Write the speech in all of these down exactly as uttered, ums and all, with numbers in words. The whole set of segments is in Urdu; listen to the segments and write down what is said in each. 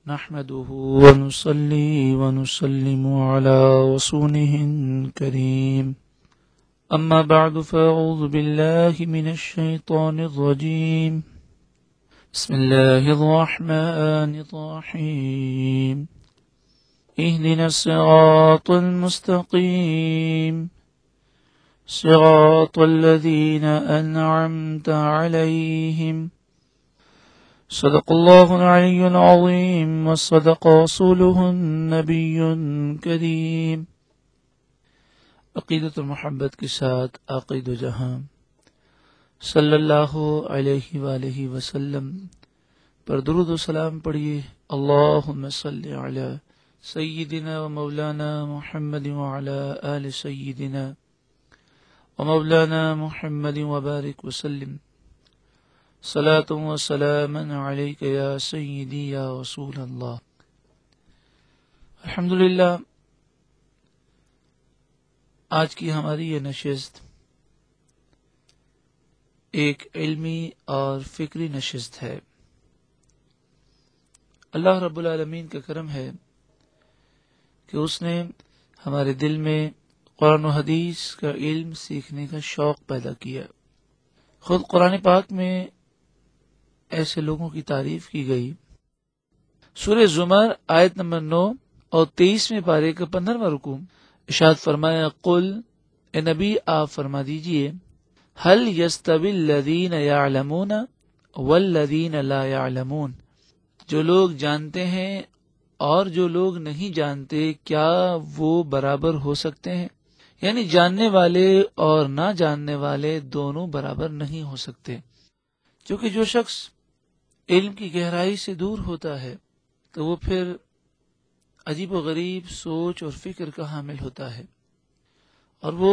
نحمده ونصلي ونسلم على رسوله الكريم أما بعد فأعوذ بالله من الشيطان الرجيم بسم الله الرحمن الرحيم اهدنا الصراط المستقيم صراط الذين أنعمت عليهم صدق الله العلي العظيم وصدق رسوله النبي الكريم۔ عقیدت اور محبت کے ساتھ عقید و جہاں صلی اللہ علیہ وآلہ وسلم پر درود و سلام پڑھیے۔ اللہم صلی علی سیدنا و مولانا محمد وعلی آل سیدنا و مولانا محمد وبارک وسلم صلاۃ و سلاما علیک یا سیدی یا رسول اللہ۔ الحمدللہ، آج کی ہماری یہ نشست ایک علمی اور فکری نشست ہے۔ اللہ رب العالمین کا کرم ہے کہ اس نے ہمارے دل میں قرآن و حدیث کا علم سیکھنے کا شوق پیدا کیا۔ خود قرآن پاک میں ایسے لوگوں کی تعریف کی گئی۔ سورہ زمر آیت نمبر نو اور تیئیسویں پارے کا پندرہواں رکوع ارشاد فرمایا، قل، اے نبی آپ فرما دیجئے، هل يستوي الذين يعلمون والذين لا يعلمون، جو لوگ جانتے ہیں اور جو لوگ نہیں جانتے کیا وہ برابر ہو سکتے ہیں؟ یعنی جاننے والے اور نہ جاننے والے دونوں برابر نہیں ہو سکتے، کیونکہ جو شخص علم کی گہرائی سے دور ہوتا ہے تو وہ پھر عجیب و غریب سوچ اور فکر کا حامل ہوتا ہے، اور وہ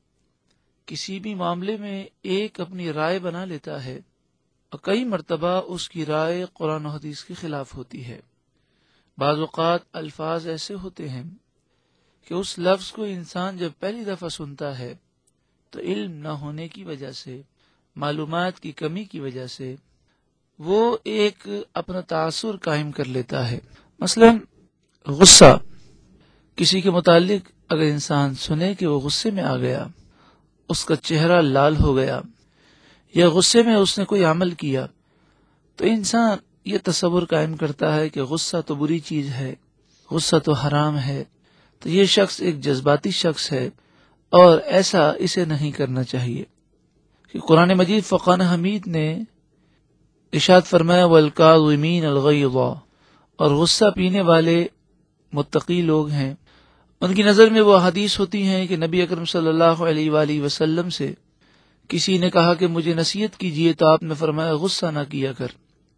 کسی بھی معاملے میں ایک اپنی رائے بنا لیتا ہے اور کئی مرتبہ اس کی رائے قرآن و حدیث کے خلاف ہوتی ہے۔ بعض اوقات الفاظ ایسے ہوتے ہیں کہ اس لفظ کو انسان جب پہلی دفعہ سنتا ہے تو علم نہ ہونے کی وجہ سے، معلومات کی کمی کی وجہ سے وہ ایک اپنا تاثر قائم کر لیتا ہے۔ مثلا غصہ، کسی کے متعلق اگر انسان سنے کہ وہ غصے میں آ گیا، اس کا چہرہ لال ہو گیا، یا غصے میں اس نے کوئی عمل کیا، تو انسان یہ تصور قائم کرتا ہے کہ غصہ تو بری چیز ہے، غصہ تو حرام ہے، تو یہ شخص ایک جذباتی شخص ہے اور ایسا اسے نہیں کرنا چاہیے۔ کہ قرآن مجید فقان حمید نے ارشاد فرمایا، وَالْكَاظِمِينَ الْغَيْظَ، اور غصہ پینے والے متقی لوگ ہیں۔ ان کی نظر میں وہ حدیث ہوتی ہیں کہ نبی اکرم صلی اللہ علیہ وآلہ وسلم سے کسی نے کہا کہ مجھے نصیحت کیجیے، تو آپ نے فرمایا غصہ نہ کیا کر۔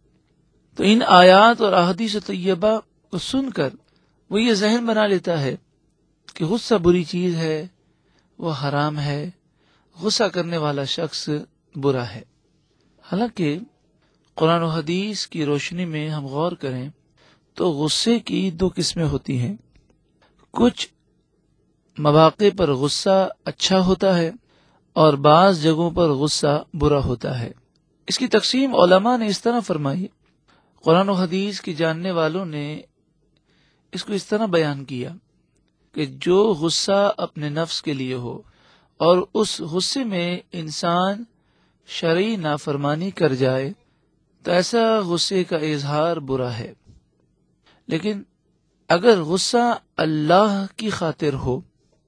تو ان آیات اور احادیث طیبہ کو سن کر وہ یہ ذہن بنا لیتا ہے کہ غصہ بری چیز ہے، وہ حرام ہے، غصہ کرنے والا شخص برا ہے۔ حالانکہ قرآن و حدیث کی روشنی میں ہم غور کریں تو غصے کی دو قسمیں ہوتی ہیں۔ کچھ مواقع پر غصہ اچھا ہوتا ہے اور بعض جگہوں پر غصہ برا ہوتا ہے۔ اس کی تقسیم علماء نے اس طرح فرمائی، قرآن و حدیث کی جاننے والوں نے اس کو اس طرح بیان کیا کہ جو غصہ اپنے نفس کے لیے ہو اور اس غصے میں انسان شرعی نافرمانی کر جائے تو ایسا غصے کا اظہار برا ہے، لیکن اگر غصہ اللہ کی خاطر ہو،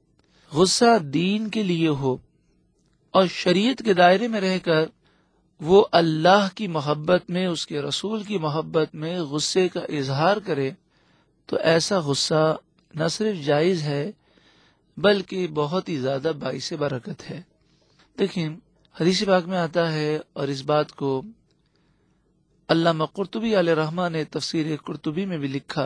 غصہ دین کے لیے ہو اور شریعت کے دائرے میں رہ کر وہ اللہ کی محبت میں، اس کے رسول کی محبت میں غصے کا اظہار کرے، تو ایسا غصہ نہ صرف جائز ہے بلکہ بہت ہی زیادہ باعث برکت ہے۔ دیکھیں، حدیث پاک میں آتا ہے، اور اس بات کو علامہ قرطبی علیہ رحمہ نے تفسیر قرطبی میں بھی لکھا،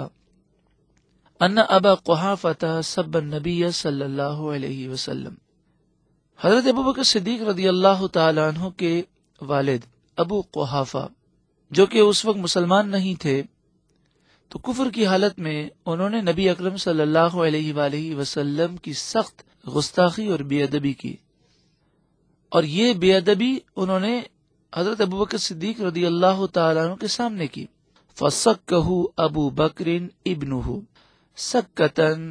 ان ابا قحافہ سب النبی صلی اللہ علیہ وسلم، حضرت ابوبکر صدیق رضی اللہ تعالی عنہ کے والد ابو قحافہ، جو کہ اس وقت مسلمان نہیں تھے، تو کفر کی حالت میں انہوں نے نبی اکرم صلی اللہ علیہ وآلہ وسلم کی سخت گستاخی اور بے ادبی کی، اور یہ بے ادبی انہوں نے حضرت ابوبکر صدیق رضی اللہ تعالیٰ عنہ کے سامنے کی۔ فسکہ ابو بکر ابنہ سکتن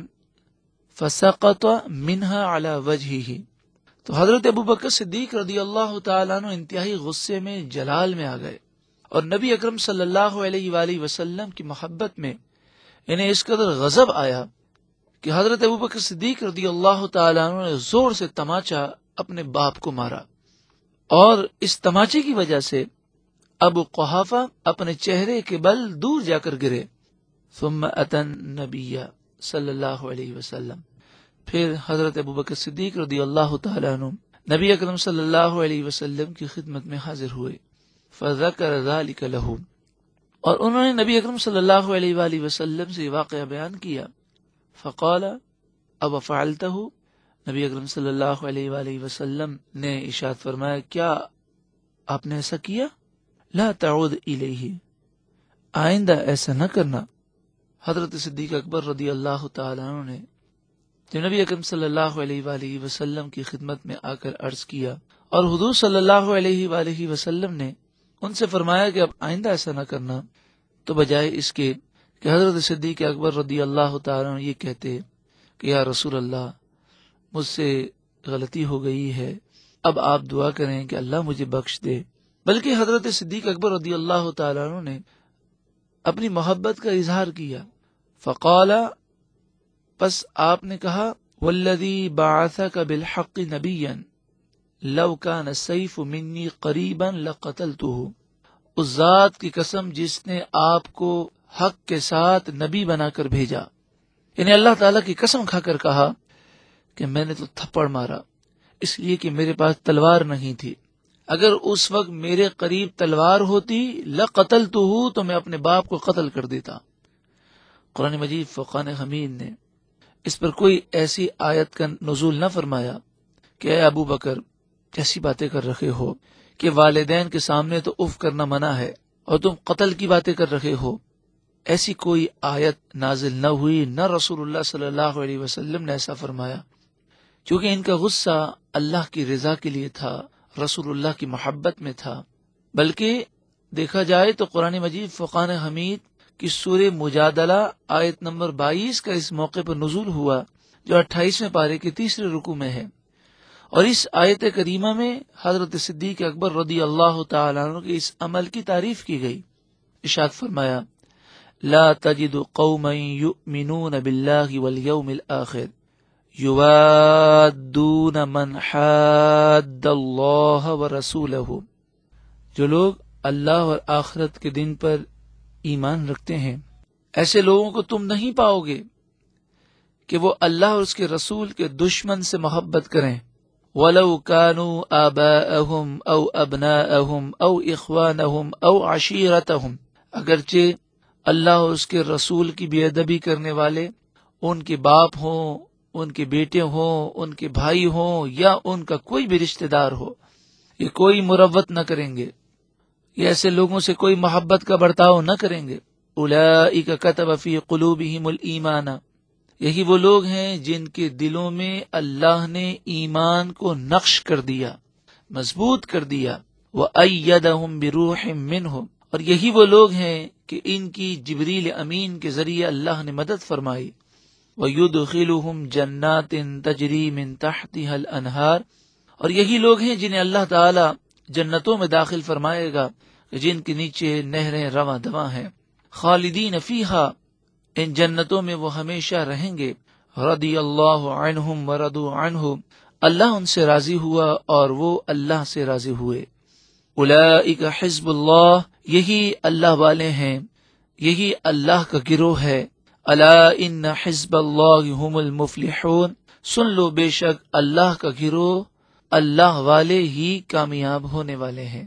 فسقط منہا علی وجہہ. تو حضرت ابو بکر صدیق رضی اللہ تعالیٰ عنہ انتہائی غصے میں جلال میں آ گئے اور نبی اکرم صلی اللہ علیہ وآلہ وسلم کی محبت میں انہیں اس قدر غضب آیا کہ حضرت ابو بکر صدیق رضی اللہ تعالیٰ عنہ نے زور سے تماچا اپنے باپ کو مارا، اور اس تماچے کی وجہ سے ابو قحافہ اپنے چہرے کے بل دور جا کر گرے. ثم اتن نبی صلی اللہ علیہ وسلم، پھر حضرت ابو بکر صدیق رضی اللہ تعالیٰ عنہ نبی اکرم صلی اللہ علیہ وسلم کی خدمت میں حاضر ہوئے. فذکر ذلک لہ، اور انہوں نے نبی اکرم صلی اللہ علیہ وآلہ وسلم سے واقعہ بیان کیا. فقال اب فعلتہ، نبی اکرم صلی اللہ علیہ وآلہ وسلم نے ارشاد فرمایا کیا آپ نے ایسا کیا؟ لا تعود الیہ، آئندہ ایسا نہ کرنا. حضرت صدیق اکبر رضی اللہ تعالیٰ عنہ نے جب نبی اکرم صلی اللہ علیہ وآلہ وسلم کی خدمت میں آ کر عرض کیا اور حضور صلی اللہ علیہ وآلہ وسلم نے ان سے فرمایا کہ اب آئندہ ایسا نہ کرنا، تو بجائے اس کے کہ حضرت صدیق اکبر رضی اللہ تعالیٰ عنہ یہ کہتے کہ یا رسول اللہ مجھ سے غلطی ہو گئی ہے، اب آپ دعا کریں کہ اللہ مجھے بخش دے، بلکہ حضرت صدیق اکبر رضی اللہ تعالیٰ عنہ نے اپنی محبت کا اظہار کیا. فقال، پس آپ نے کہا والذی بعثک بالحق نبیا لو کان السیف منی قریبا لقتلتہ، اس ذات کی قسم جس نے آپ کو حق کے ساتھ نبی بنا کر بھیجا، یعنی اللہ تعالیٰ کی قسم کھا کر کہا کہ میں نے تو تھپڑ مارا اس لیے کہ میرے پاس تلوار نہیں تھی، اگر اس وقت میرے قریب تلوار ہوتی لقتلتہ تو میں اپنے باپ کو قتل کر دیتا. قرآن مجید فقان حمید نے اس پر کوئی ایسی آیت کا نزول نہ فرمایا کہ اے ابو بکر کیسی باتیں کر رہے ہو کہ والدین کے سامنے تو اف کرنا منع ہے اور تم قتل کی باتیں کر رہے ہو. ایسی کوئی آیت نازل نہ ہوئی، نہ رسول اللہ صلی اللہ علیہ وسلم نے ایسا فرمایا، کیونکہ ان کا غصہ اللہ کی رضا کے لیے تھا، رسول اللہ کی محبت میں تھا. بلکہ دیکھا جائے تو قرآن مجید فقان حمید کی سورہ مجادلہ آیت نمبر بائیس کا اس موقع پر نزول ہوا جو اٹھائیسویں پارے کے تیسرے رکوع میں ہے، اور اس آیت کریمہ میں حضرت صدیق اکبر رضی اللہ تعالیٰ عنہ کے اس عمل کی تعریف کی گئی. ارشاد فرمایا لا تجد قوما یؤمنون باللہ والیوم الآخر یوادون من حاد اللہ ورسولہ، جو لوگ اللہ اور آخرت کے دن پر ایمان رکھتے ہیں ایسے لوگوں کو تم نہیں پاؤ گے کہ وہ اللہ اور اس کے رسول کے دشمن سے محبت کریں. وَلَوْ كَانُوا آبَاءَهُمْ أَوْ أَبْنَاءَهُمْ أَوْ إِخْوَانَهُمْ أَوْ عَشِيرَتَهُمْ، اگرچہ اللہ اور اس کے رسول کی بے ادبی کرنے والے ان کے باپ ہوں، ان کے بیٹے ہوں، ان کے بھائی ہوں، یا ان کا کوئی بھی رشتہ دار ہو، یہ کوئی مروت نہ کریں گے، یہ ایسے لوگوں سے کوئی محبت کا برتاؤ نہ کریں گے. أُولَئِكَ كَتَبَ فِي قُلُوبِهِمُ الْإِيمَانَ، یہی وہ لوگ ہیں جن کے دلوں میں اللہ نے ایمان کو نقش کر دیا، مضبوط کر دیا. وَأَيَّدَهُمْ بِرُوحٍ مِّنْهُ، اور یہی وہ لوگ ہیں کہ ان کی جبریل امین کے ذریعے اللہ نے مدد فرمائی. وَيُدْخِلُهُمْ جَنَّاتٍ تَجْرِي مِن تَحْتِهَا الْأَنْهَارُ، اور یہی لوگ ہیں جنہیں اللہ تعالی جنتوں میں داخل فرمائے گا جن کے نیچے نہریں رواں دواں ہیں. خالدین فیہا، ان جنتوں میں وہ ہمیشہ رہیں گے. رضی اللہ عنہم ورضوا عنہ، اللہ ان سے راضی ہوا اور وہ اللہ سے راضی ہوئے. اولئک حزب اللہ، یہی اللہ والے ہیں، یہی اللہ کا گروہ ہے. الا ان حزب اللہ هم المفلحون، سن لو بے شک اللہ کا گروہ، اللہ والے ہی کامیاب ہونے والے ہیں.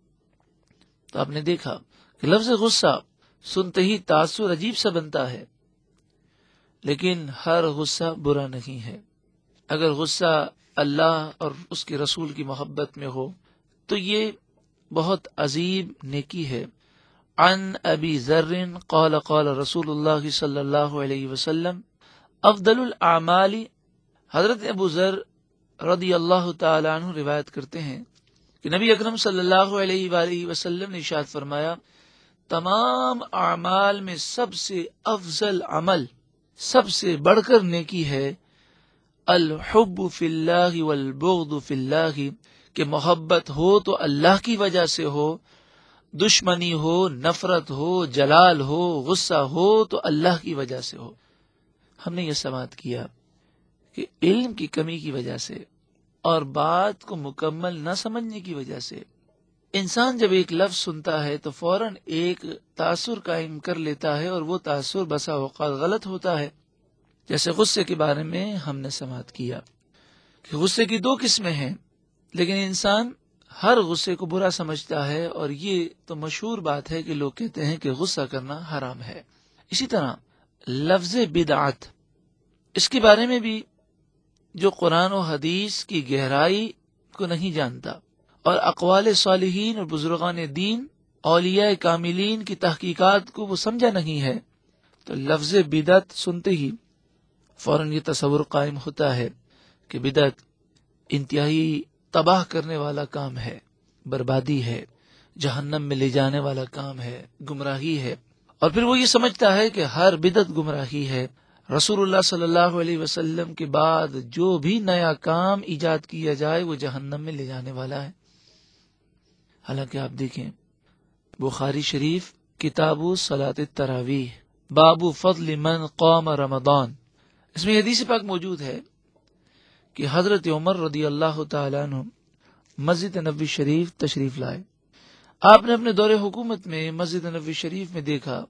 تو آپ نے دیکھا کہ لفظ غصہ سنتے ہی تاثر عجیب سا بنتا ہے، لیکن ہر غصہ برا نہیں ہے. اگر غصہ اللہ اور اس کے رسول کی محبت میں ہو تو یہ بہت عظیم نیکی ہے. عن ابی ذر قال قال رسول اللہ صلی اللہ علیہ وسلم افضل الاعمال، حضرت ابو ذر رضی اللہ تعالی عنہ روایت کرتے ہیں کہ نبی اکرم صلی اللہ علیہ وآلہ وسلم نے ارشاد فرمایا تمام اعمال میں سب سے افضل عمل، سب سے بڑھ کر نیکی ہے الحب فی اللہ والبغض فی اللہ، کہ محبت ہو تو اللہ کی وجہ سے ہو، دشمنی ہو، نفرت ہو، جلال ہو، غصہ ہو تو اللہ کی وجہ سے ہو۔ ہم نے یہ سماعت کیا کہ علم کی کمی کی وجہ سے اور بات کو مکمل نہ سمجھنے کی وجہ سے انسان جب ایک لفظ سنتا ہے تو فوراً ایک تاثر قائم کر لیتا ہے، اور وہ تاثر بسا اوقات غلط ہوتا ہے۔ جیسے غصے کے بارے میں ہم نے سماعت کیا کہ غصے کی دو قسمیں ہیں، لیکن انسان ہر غصے کو برا سمجھتا ہے، اور یہ تو مشہور بات ہے کہ لوگ کہتے ہیں کہ غصہ کرنا حرام ہے۔ اسی طرح لفظ بدعت، اس کے بارے میں بھی جو قرآن و حدیث کی گہرائی کو نہیں جانتا اور اقوال صالحین اور بزرگان دین، اولیاء کاملین کی تحقیقات کو وہ سمجھا نہیں ہے، تو لفظ بدعت سنتے ہی فوراً یہ تصور قائم ہوتا ہے کہ بدعت انتہائی تباہ کرنے والا کام ہے، بربادی ہے، جہنم میں لے جانے والا کام ہے، گمراہی ہے، اور پھر وہ یہ سمجھتا ہے کہ ہر بدعت گمراہی ہے۔ رسول اللہ صلی اللہ علیہ وسلم کے بعد جو بھی نیا کام ایجاد کیا جائے وہ جہنم میں لے جانے والا ہے۔ حالانکہ آپ دیکھیں بخاری شریف کتاب صلاۃ التراویح باب فضل من قام رمضان، اس میں حدیث پاک موجود ہے کہ حضرت عمر رضی اللہ تعالیٰ عنہ مسجد نبوی شریف تشریف لائے۔ آپ نے اپنے دور حکومت میں مسجد نبوی شریف میں دیکھا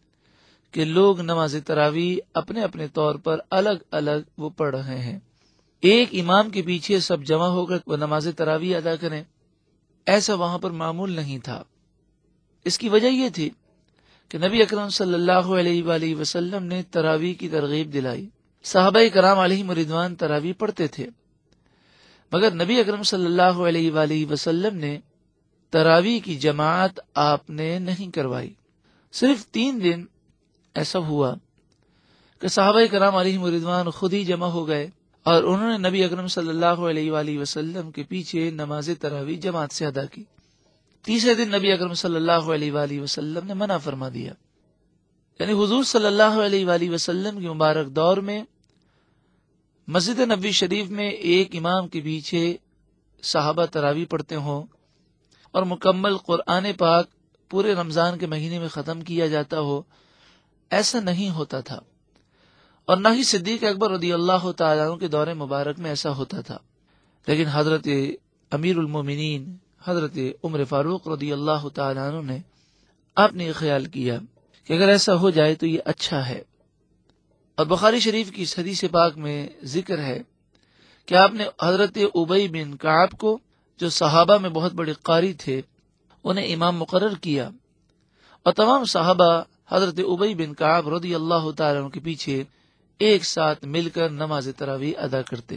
کہ لوگ نماز تراویح اپنے اپنے طور پر الگ الگ وہ پڑھ رہے ہیں، ایک امام کے پیچھے سب جمع ہو کر وہ نماز تراویح ادا کریں، ایسا وہاں پر معمول نہیں تھا۔ اس کی وجہ یہ تھی کہ نبی اکرم صلی اللہ علیہ وآلہ وسلم نے تراویح کی ترغیب دلائی۔ صحابہ کرام علیہم رضوان تراویح پڑھتے تھے، مگر نبی اکرم صلی اللہ علیہ وآلہ وسلم نے تراویح کی جماعت آپ نے نہیں کروائی۔ صرف تین دن ایسا ہوا کہ صحابہ کرام علیہم رضوان خود ہی جمع ہو گئے اور انہوں نے نبی اکرم صلی اللہ علیہ وآلہ وسلم کے پیچھے نماز تراویح جماعت سے ادا کی۔ تیسرے دن نبی اکرم صلی اللہ علیہ وآلہ وسلم نے منع فرما دیا، یعنی حضور صلی اللہ علیہ وآلہ وسلم کی مبارک دور میں مسجد نبوی شریف میں ایک امام کے پیچھے صحابہ تراویح پڑھتے ہوں اور مکمل قرآن پاک پورے رمضان کے مہینے میں ختم کیا جاتا ہو، ایسا نہیں ہوتا تھا، اور نہ ہی صدیق اکبر رضی اللہ تعالیٰ عنہ کے دور مبارک میں ایسا ہوتا تھا۔ لیکن حضرت امیر المومنین حضرت عمر فاروق رضی اللہ تعالیٰ عنہ نے آپ نے یہ خیال کیا کہ اگر ایسا ہو جائے تو یہ اچھا ہے، اور بخاری شریف کی اس حدیث پاک میں ذکر ہے کہ آپ نے حضرت ابی بن کعب کو، جو صحابہ میں بہت بڑے قاری تھے، انہیں امام مقرر کیا، اور تمام صحابہ حضرت ابی بن کعب رضی اللہ تعالیٰ عنہ کے پیچھے ایک ساتھ مل کر نماز تراویح ادا کرتے۔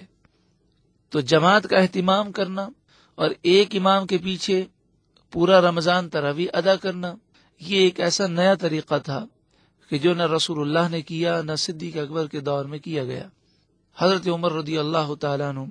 تو جماعت کا اہتمام کرنا اور ایک امام کے پیچھے پورا رمضان تراویح ادا کرنا، یہ ایک ایسا نیا طریقہ تھا کہ جو نہ رسول اللہ نے کیا نہ صدیق اکبر کے دور میں کیا گیا۔ حضرت عمر رضی اللہ تعالیٰ عنہ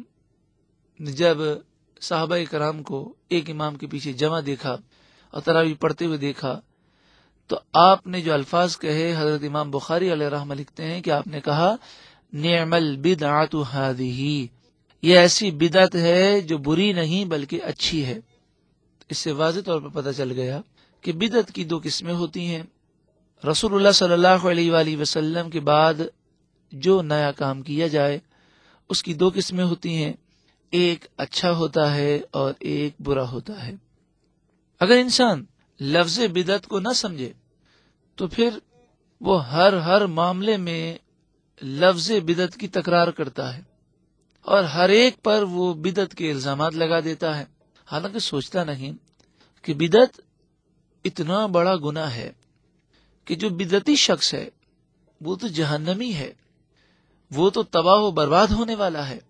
نے جب صحابہ کرام کو ایک امام کے پیچھے جمع دیکھا اور تراویح پڑھتے ہوئے دیکھا تو آپ نے جو الفاظ کہے، حضرت امام بخاری علیہ رحمہ لکھتے ہیں کہ آپ نے کہا نعم البدعۃ ھذہ، یہ ایسی بدعت ہے جو بری نہیں بلکہ اچھی ہے۔ اس سے واضح طور پر پتہ چل گیا کہ بدعت کی دو قسمیں ہوتی ہیں۔ رسول اللہ صلی اللہ علیہ وآلہ وسلم کے بعد جو نیا کام کیا جائے اس کی دو قسمیں ہوتی ہیں، ایک اچھا ہوتا ہے اور ایک برا ہوتا ہے۔ اگر انسان لفظ بدعت کو نہ سمجھے تو پھر وہ ہر ہر معاملے میں لفظ بدعت کی تکرار کرتا ہے اور ہر ایک پر وہ بدعت کے الزامات لگا دیتا ہے، حالانکہ سوچتا نہیں کہ بدعت اتنا بڑا گناہ ہے کہ جو بدعتی شخص ہے وہ تو جہنمی ہے، وہ تو تباہ و برباد ہونے والا ہے۔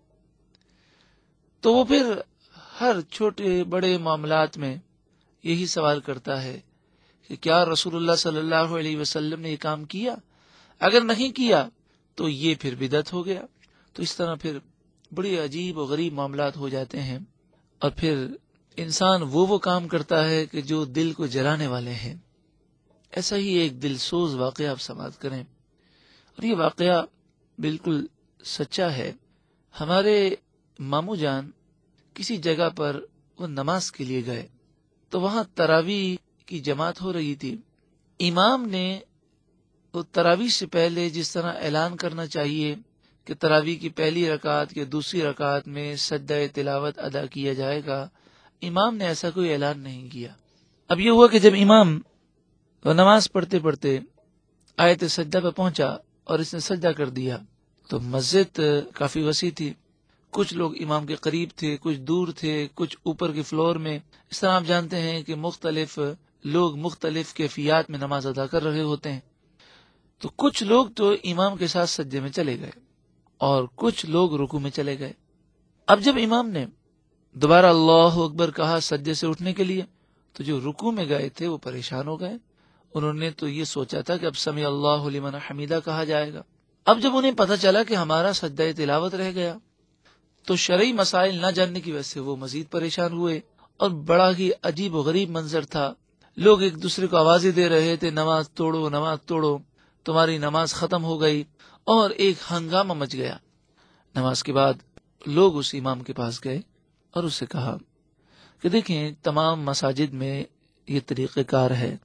تو وہ پھر ہر چھوٹے بڑے معاملات میں یہی سوال کرتا ہے کہ کیا رسول اللہ صلی اللہ علیہ وسلم نے یہ کام کیا؟ اگر نہیں کیا تو یہ پھر بدعت ہو گیا۔ تو اس طرح پھر بڑی عجیب و غریب معاملات ہو جاتے ہیں، اور پھر انسان وہ وہ کام کرتا ہے کہ جو دل کو جلانے والے ہیں۔ ایسا ہی ایک دل سوز واقعہ آپ سماعت کریں، اور یہ واقعہ بالکل سچا ہے۔ ہمارے ماموں جان کسی جگہ پر وہ نماز کے لیے گئے، تو وہاں تراویح کی جماعت ہو رہی تھی۔ امام نے وہ تراویح سے پہلے جس طرح اعلان کرنا چاہیے کہ تراویح کی پہلی رکعت یا دوسری رکعت میں سجدہ تلاوت ادا کیا جائے گا، امام نے ایسا کوئی اعلان نہیں کیا۔ اب یہ ہوا کہ جب امام وہ نماز پڑھتے پڑھتے آیت سجدہ پہ پہنچا اور اس نے سجدہ کر دیا، تو مسجد کافی وسیع تھی، کچھ لوگ امام کے قریب تھے، کچھ دور تھے، کچھ اوپر کے فلور میں۔ اس طرح آپ جانتے ہیں کہ مختلف لوگ مختلف کیفیات میں نماز ادا کر رہے ہوتے ہیں۔ تو کچھ لوگ تو امام کے ساتھ سجدے میں چلے گئے اور کچھ لوگ رکوع میں چلے گئے۔ اب جب امام نے دوبارہ اللہ اکبر کہا سجدے سے اٹھنے کے لیے، تو جو رکوع میں گئے تھے وہ پریشان ہو گئے۔ انہوں نے تو یہ سوچا تھا کہ اب سمع اللہ لمن حمیدہ کہا جائے گا۔ اب جب انہیں پتہ چلا کہ ہمارا سجدہ تلاوت رہ گیا، تو شرعی مسائل نہ جاننے کی وجہ سے وہ مزید پریشان ہوئے، اور بڑا ہی عجیب و غریب منظر تھا۔ لوگ ایک دوسرے کو آوازیں دے رہے تھے، نماز توڑو نماز توڑو، تمہاری نماز ختم ہو گئی، اور ایک ہنگامہ مچ گیا۔ نماز کے بعد لوگ اس امام کے پاس گئے اور اس سے کہا کہ دیکھیں تمام مساجد میں یہ طریقہ کار ہے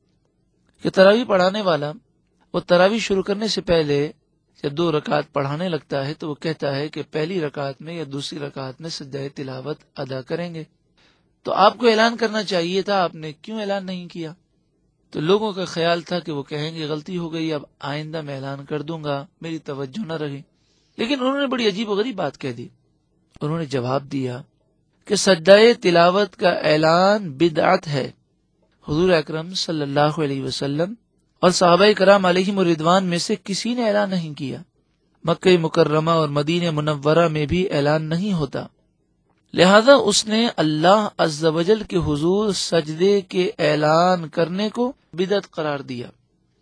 کہ تراویح پڑھانے والا وہ تراویح شروع کرنے سے پہلے جب دو رکعت پڑھانے لگتا ہے تو وہ کہتا ہے کہ پہلی رکعت میں یا دوسری رکعت میں سجدہ تلاوت ادا کریں گے۔ تو آپ کو اعلان کرنا چاہیے تھا، آپ نے کیوں اعلان نہیں کیا؟ تو لوگوں کا خیال تھا کہ وہ کہیں گے غلطی ہو گئی، اب آئندہ میں اعلان کر دوں گا، میری توجہ نہ رہی۔ لیکن انہوں نے بڑی عجیب و غریب بات کہہ دی۔ انہوں نے جواب دیا کہ سجدہ تلاوت کا اعلان بدعت ہے۔ حضور اکرم صلی اللہ علیہ وسلم اور صحابہ کرام علیہم الرضوان میں سے کسی نے اعلان نہیں کیا۔ مکہ مکرمہ اور مدینہ منورہ میں بھی اعلان نہیں ہوتا، لہذا اس نے اللہ عز و جل کے حضور سجدے کے اعلان کرنے کو بدعت قرار دیا۔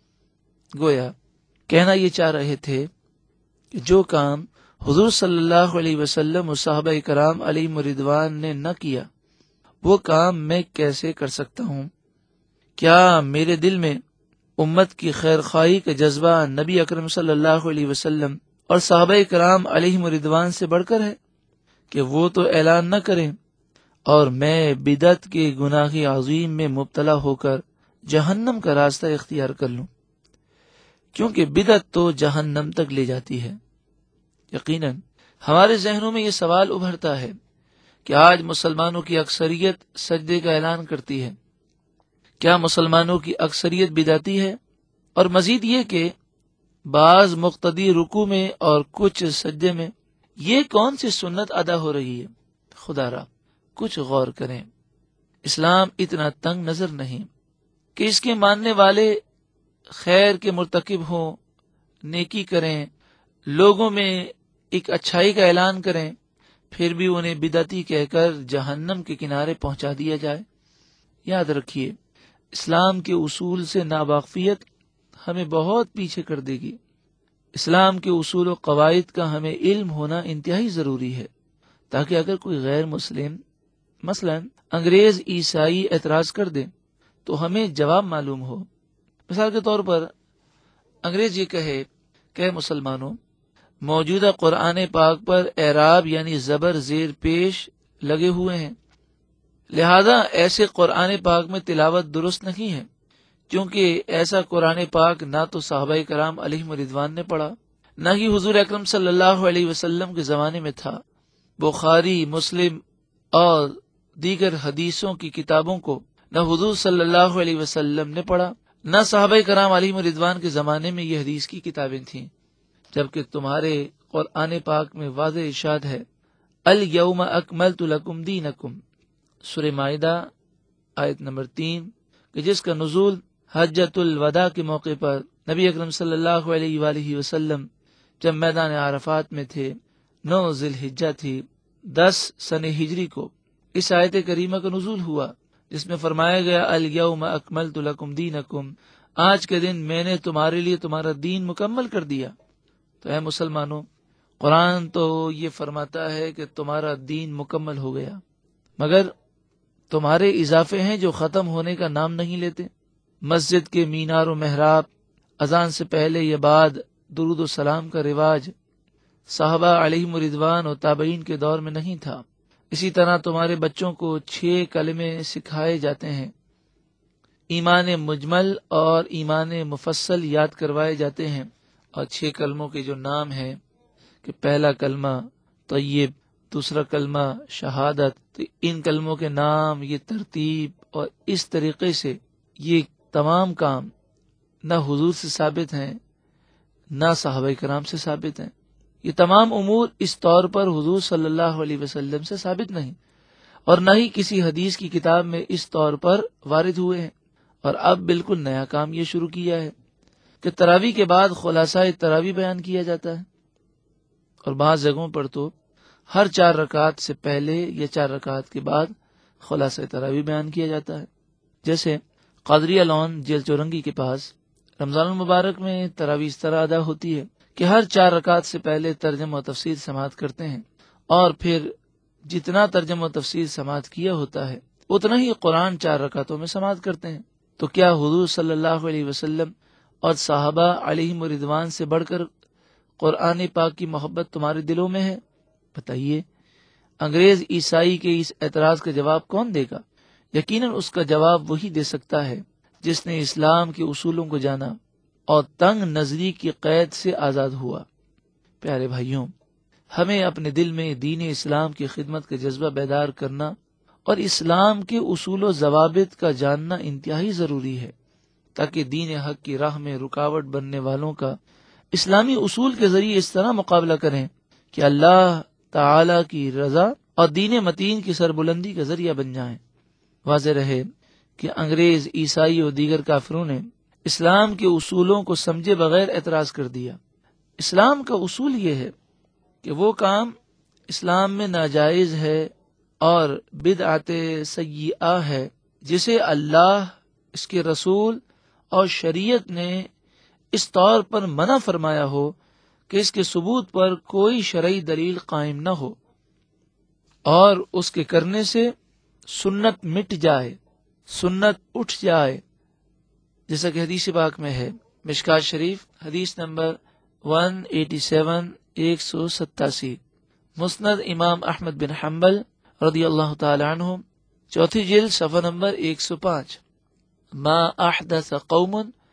گویا کہنا یہ چاہ رہے تھے کہ جو کام حضور صلی اللہ علیہ وسلم اور صحابہ کرام علیہم الرضوان نے نہ کیا، وہ کام میں کیسے کر سکتا ہوں؟ کیا میرے دل میں امت کی خیر خواہی کا جذبہ نبی اکرم صلی اللہ علیہ وسلم اور صحابہ کرام علیہم الرضوان سے بڑھ کر ہے کہ وہ تو اعلان نہ کریں اور میں بدعت کے گناہ عظیم میں مبتلا ہو کر جہنم کا راستہ اختیار کر لوں؟ کیونکہ بدعت تو جہنم تک لے جاتی ہے۔ یقیناً ہمارے ذہنوں میں یہ سوال ابھرتا ہے کہ آج مسلمانوں کی اکثریت سجدے کا اعلان کرتی ہے، کیا مسلمانوں کی اکثریت بدعتی ہے؟ اور مزید یہ کہ بعض مقتدی رکوع میں اور کچھ سجدے میں، یہ کون سی سنت ادا ہو رہی ہے؟ خدا را کچھ غور کریں۔ اسلام اتنا تنگ نظر نہیں کہ اس کے ماننے والے خیر کے مرتکب ہوں، نیکی کریں، لوگوں میں ایک اچھائی کا اعلان کریں، پھر بھی انہیں بدعتی کہہ کر جہنم کے کنارے پہنچا دیا جائے۔ یاد رکھیے، اسلام کے اصول سے ناواقفیت ہمیں بہت پیچھے کر دے گی۔ اسلام کے اصول و قواعد کا ہمیں علم ہونا انتہائی ضروری ہے، تاکہ اگر کوئی غیر مسلم مثلا انگریز عیسائی اعتراض کر دے تو ہمیں جواب معلوم ہو۔ مثال کے طور پر انگریز یہ کہے کہ مسلمانوں، موجودہ قرآن پاک پر اعراب یعنی زبر زیر پیش لگے ہوئے ہیں، لہذا ایسے قرآن پاک میں تلاوت درست نہیں ہے، کیونکہ ایسا قرآن پاک نہ تو صحابہ کرام علیہم الرضوان نے پڑھا، نہ ہی حضور اکرم صلی اللہ علیہ وسلم کے زمانے میں تھا۔ بخاری، مسلم اور دیگر حدیثوں کی کتابوں کو نہ حضور صلی اللہ علیہ وسلم نے پڑھا، نہ صحابہ کرام علیہم الرضوان کے زمانے میں یہ حدیث کی کتابیں تھیں، جبکہ تمہارے قرآن پاک میں واضح ارشاد ہے، الیوم اکملت لکم دینکم، سورہ مائدہ آیت نمبر تین، کہ جس کا نزول حجۃ الوداع کے موقع پر نبی اکرم صلی اللہ علیہ وآلہ وسلم جب میدان عرفات میں تھے، نو ذی الحجہ تھی، دس سن ہجری کو اس آیت کریمہ کا نزول ہوا، جس میں فرمایا گیا الیوم اکملت لکم دینکم، آج کے دن میں نے تمہارے لیے تمہارا دین مکمل کر دیا۔ تو اے مسلمانوں، قرآن تو یہ فرماتا ہے کہ تمہارا دین مکمل ہو گیا، مگر تمہارے اضافے ہیں جو ختم ہونے کا نام نہیں لیتے۔ مسجد کے مینار و محراب، اذان سے پہلے یا بعد درود و سلام کا رواج صحابہ علیہم رضوان اور تابعین کے دور میں نہیں تھا۔ اسی طرح تمہارے بچوں کو چھ کلمے سکھائے جاتے ہیں، ایمان مجمل اور ایمان مفصل یاد کروائے جاتے ہیں، اور چھ کلموں کے جو نام ہیں کہ پہلا کلمہ طیب، دوسرا کلمہ شہادت، تو ان کلموں کے نام، یہ ترتیب اور اس طریقے سے یہ تمام کام نہ حضور سے ثابت ہیں نہ صحابہ کرام سے ثابت ہیں۔ یہ تمام امور اس طور پر حضور صلی اللہ علیہ وسلم سے ثابت نہیں، اور نہ ہی کسی حدیث کی کتاب میں اس طور پر وارد ہوئے ہیں۔ اور اب بالکل نیا کام یہ شروع کیا ہے کہ تراویح کے بعد خلاصہ تراویح بیان کیا جاتا ہے، اور بعض جگہوں پر تو ہر چار رکعت سے پہلے یا چار رکعت کے بعد خلاصہ تراویح بیان کیا جاتا ہے۔ جیسے قادریہ لون جیل چورنگی کے پاس رمضان المبارک میں تراویح اس طرح ادا ہوتی ہے کہ ہر چار رکعت سے پہلے ترجمہ و تفسیر سماعت کرتے ہیں، اور پھر جتنا ترجمہ و تفسیر سماعت کیا ہوتا ہے اتنا ہی قرآن چار رکعتوں میں سماعت کرتے ہیں۔ تو کیا حضور صلی اللہ علیہ وسلم اور صحابہ علیہم رضوان سے بڑھ کر قرآن پاک کی محبت تمہارے دلوں میں ہے؟ بتائیے، انگریز عیسائی کے اس اعتراض کا جواب کون دے گا؟ یقیناً اس کا جواب وہی دے سکتا ہے جس نے اسلام کے اصولوں کو جانا اور تنگ نظری کی قید سے آزاد ہوا۔ پیارے بھائیوں، ہمیں اپنے دل میں دین اسلام کی خدمت کا جذبہ بیدار کرنا اور اسلام کے اصول و ضوابط کا جاننا انتہائی ضروری ہے، تاکہ دین حق کی راہ میں رکاوٹ بننے والوں کا اسلامی اصول کے ذریعے اس طرح مقابلہ کریں کہ اللہ تعالی کی رضا اور دین متین کی سربلندی کا ذریعہ بن جائیں۔ واضح رہے کہ انگریز، عیسائی اور دیگر کافروں نے اسلام کے اصولوں کو سمجھے بغیر اعتراض کر دیا۔ اسلام کا اصول یہ ہے کہ وہ کام اسلام میں ناجائز ہے اور بدعت سیئہ ہے جسے اللہ، اس کے رسول اور شریعت نے اس طور پر منع فرمایا ہو کہ اس کے ثبوت پر کوئی شرعی دلیل قائم نہ ہو، اور اس کے کرنے سے سنت مٹ جائے، سنت اٹھ جائے، جیسا کہ حدیث پاک میں ہے، مشکات شریف حدیث نمبر ایک سو ستاسی، ایک سو ستاسی، مسند امام احمد بن حنبل رضی اللہ تعالی عنہ، چوتھی جلد صفحہ نمبر ایک سو پانچ، ما احدث قوم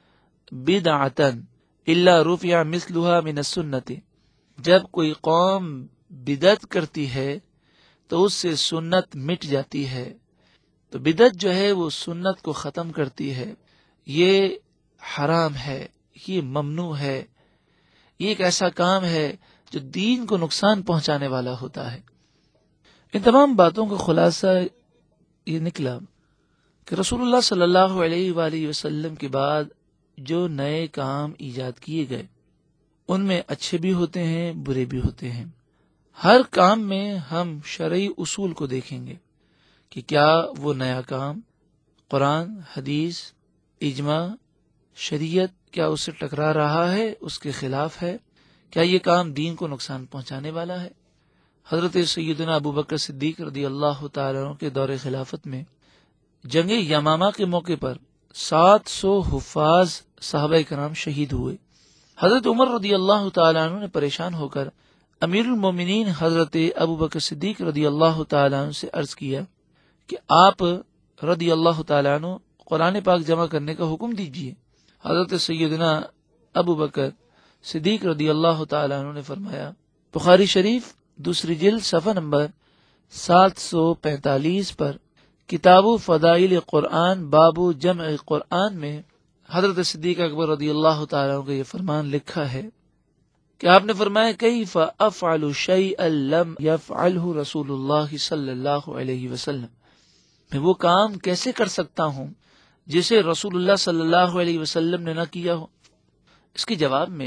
بدعتا الا رفع مثلها من السنت، جب کوئی قوم بدعت کرتی ہے تو اس سے سنت مٹ جاتی ہے۔ تو بدعت جو ہے وہ سنت کو ختم کرتی ہے، یہ حرام ہے، یہ ممنوع ہے، یہ ایک ایسا کام ہے جو دین کو نقصان پہنچانے والا ہوتا ہے۔ ان تمام باتوں کا خلاصہ یہ نکلا کہ رسول اللہ صلی اللہ علیہ وآلہ وسلم کے بعد جو نئے کام ایجاد کیے گئے ان میں اچھے بھی ہوتے ہیں، برے بھی ہوتے ہیں۔ ہر کام میں ہم شرعی اصول کو دیکھیں گے کہ کیا وہ نیا کام قرآن، حدیث، اجماع، شریعت کیا اس سے ٹکرا رہا ہے، اس کے خلاف ہے، کیا یہ کام دین کو نقصان پہنچانے والا ہے۔ حضرت سیدنا ابو بکر صدیق رضی اللہ تعالیٰ عنہ کے دور خلافت میں جنگ یمامہ کے موقع پر سات سو حفاظ صحابہ کرام شہید ہوئے۔ حضرت عمر رضی اللہ تعالیٰ عنہ نے پریشان ہو کر امیر المومنین حضرت ابو بکر صدیق رضی اللہ تعالیٰ عنہ سے عرض کیا کہ آپ رضی اللہ تعالیٰ عنہ قرآن پاک جمع کرنے کا حکم دیجیے۔ حضرت سیدنا ابو بکر صدیق رضی اللہ تعالیٰ عنہ نے فرمایا، بخاری شریف دوسری جلد صفحہ نمبر سات سو پینتالیس پر کتاب فضائل قرآن باب جمع قرآن میں حضرت صدیق اکبر رضی اللہ تعالیٰ عنہ کا یہ فرمان لکھا ہے کہ آپ نے فرمایا، کیف افعل شیئا لم یفعلہ رسول اللہ صلی اللہ علیہ وسلم، میں وہ کام کیسے کر سکتا ہوں جسے رسول اللہ صلی اللہ علیہ وسلم نے نہ کیا ہو۔ اس کے جواب میں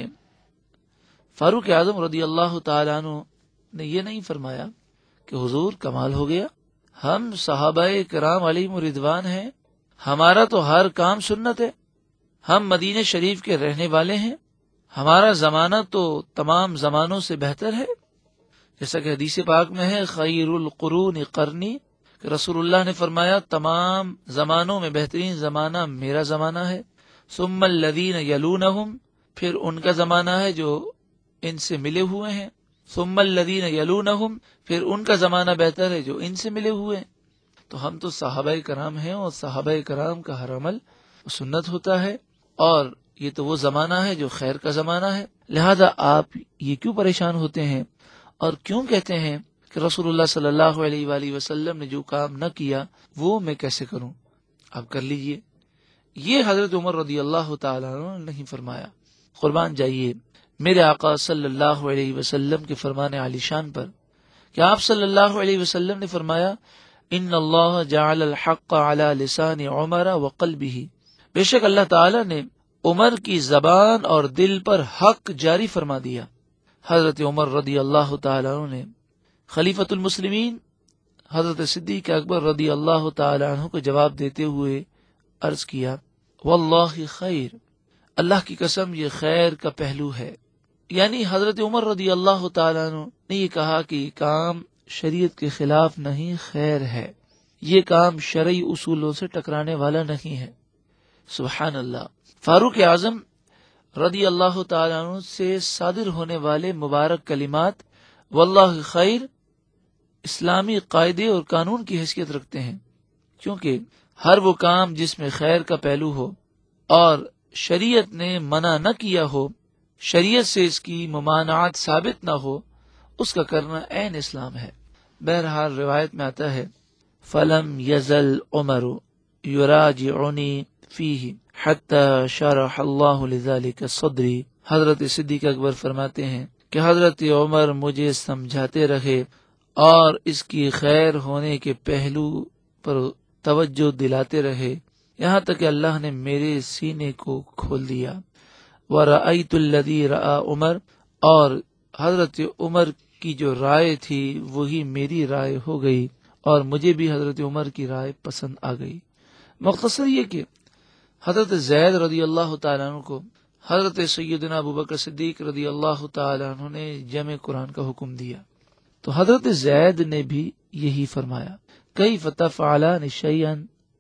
فاروق اعظم رضی اللہ تعالیٰ عنہ نے یہ نہیں فرمایا کہ حضور کمال ہو گیا، ہم صحابہ کرام علیہم رضوان ہیں، ہمارا تو ہر کام سنت ہے، ہم مدینہ شریف کے رہنے والے ہیں، ہمارا زمانہ تو تمام زمانوں سے بہتر ہے، جیسا کہ حدیث پاک میں ہے، خیر القرون قرنی کہ رسول اللہ نے فرمایا تمام زمانوں میں بہترین زمانہ میرا زمانہ ہے، ثم الذین یلونہم، پھر ان کا زمانہ ہے جو ان سے ملے ہوئے ہیں، ثم الذین یلونہم، پھر ان کا زمانہ بہتر ہے جو ان سے ملے ہوئے ہیں۔ تو ہم تو صحابہ کرام ہیں، اور صحابہ کرام کا ہر عمل سنت ہوتا ہے، اور یہ تو وہ زمانہ ہے جو خیر کا زمانہ ہے۔ لہذا آپ یہ کیوں پریشان ہوتے ہیں اور کیوں کہتے ہیں کہ رسول اللہ صلی اللہ علیہ وآلہ وسلم نے جو کام نہ کیا وہ میں کیسے کروں؟ آپ کر لیجئے۔ یہ حضرت عمر رضی اللہ تعالیٰ عنہ نے نہیں فرمایا۔ قربان جائیے میرے آقا صلی اللہ علیہ وسلم کے فرمان عالی شان پر کہ آپ صلی اللہ علیہ وسلم نے فرمایا ان اللہ جعل الحق علی لسان عمر وقلبہ، بے شک اللہ تعالی نے عمر کی زبان اور دل پر حق جاری فرما دیا۔ حضرت عمر رضی اللہ تعالی عنہ نے خلیفۃ المسلمین حضرت صدیق اکبر رضی اللہ تعالی عنہ کو جواب دیتے ہوئے عرض کیا واللہ خیر، اللہ کی قسم یہ خیر کا پہلو ہے۔ یعنی حضرت عمر رضی اللہ تعالی عنہ نے یہ کہا کہ یہ کام شریعت کے خلاف نہیں، خیر ہے، یہ کام شرعی اصولوں سے ٹکرانے والا نہیں ہے۔ سبحان اللہ۔ فاروق اعظم رضی اللہ تعالی عنہ سے صادر ہونے والے مبارک کلمات واللہ خیر اسلامی قاعدے اور قانون کی حیثیت رکھتے ہیں، کیونکہ ہر وہ کام جس میں خیر کا پہلو ہو اور شریعت نے منع نہ کیا ہو، شریعت سے اس کی ممانعت ثابت نہ ہو، اس کا کرنا عین اسلام ہے۔ بہرحال روایت میں آتا ہے فلم یزل عمر یراجعنی فیہ حتی شرح اللہ لذلک صدری، حضرت صدیق اکبر فرماتے ہیں کہ حضرت عمر مجھے سمجھاتے رہے اور اس کی خیر ہونے کے پہلو پر توجہ دلاتے رہے، یہاں تک کہ اللہ نے میرے سینے کو کھول دیا۔ وَرَأَيْتُ الَّذِي رَأَى عمر، اور حضرت عمر کی جو رائے تھی وہی میری رائے ہو گئی، اور مجھے بھی حضرت عمر کی رائے پسند آ گئی۔ مختصر یہ کہ حضرت زید رضی اللہ تعالیٰ عنہ کو حضرت سیدنا ابوبکر صدیق رضی اللہ تعالیٰ عنہ نے جمع قرآن کا حکم دیا، تو حضرت زید نے بھی یہی فرمایا کیف تفعلان شیئا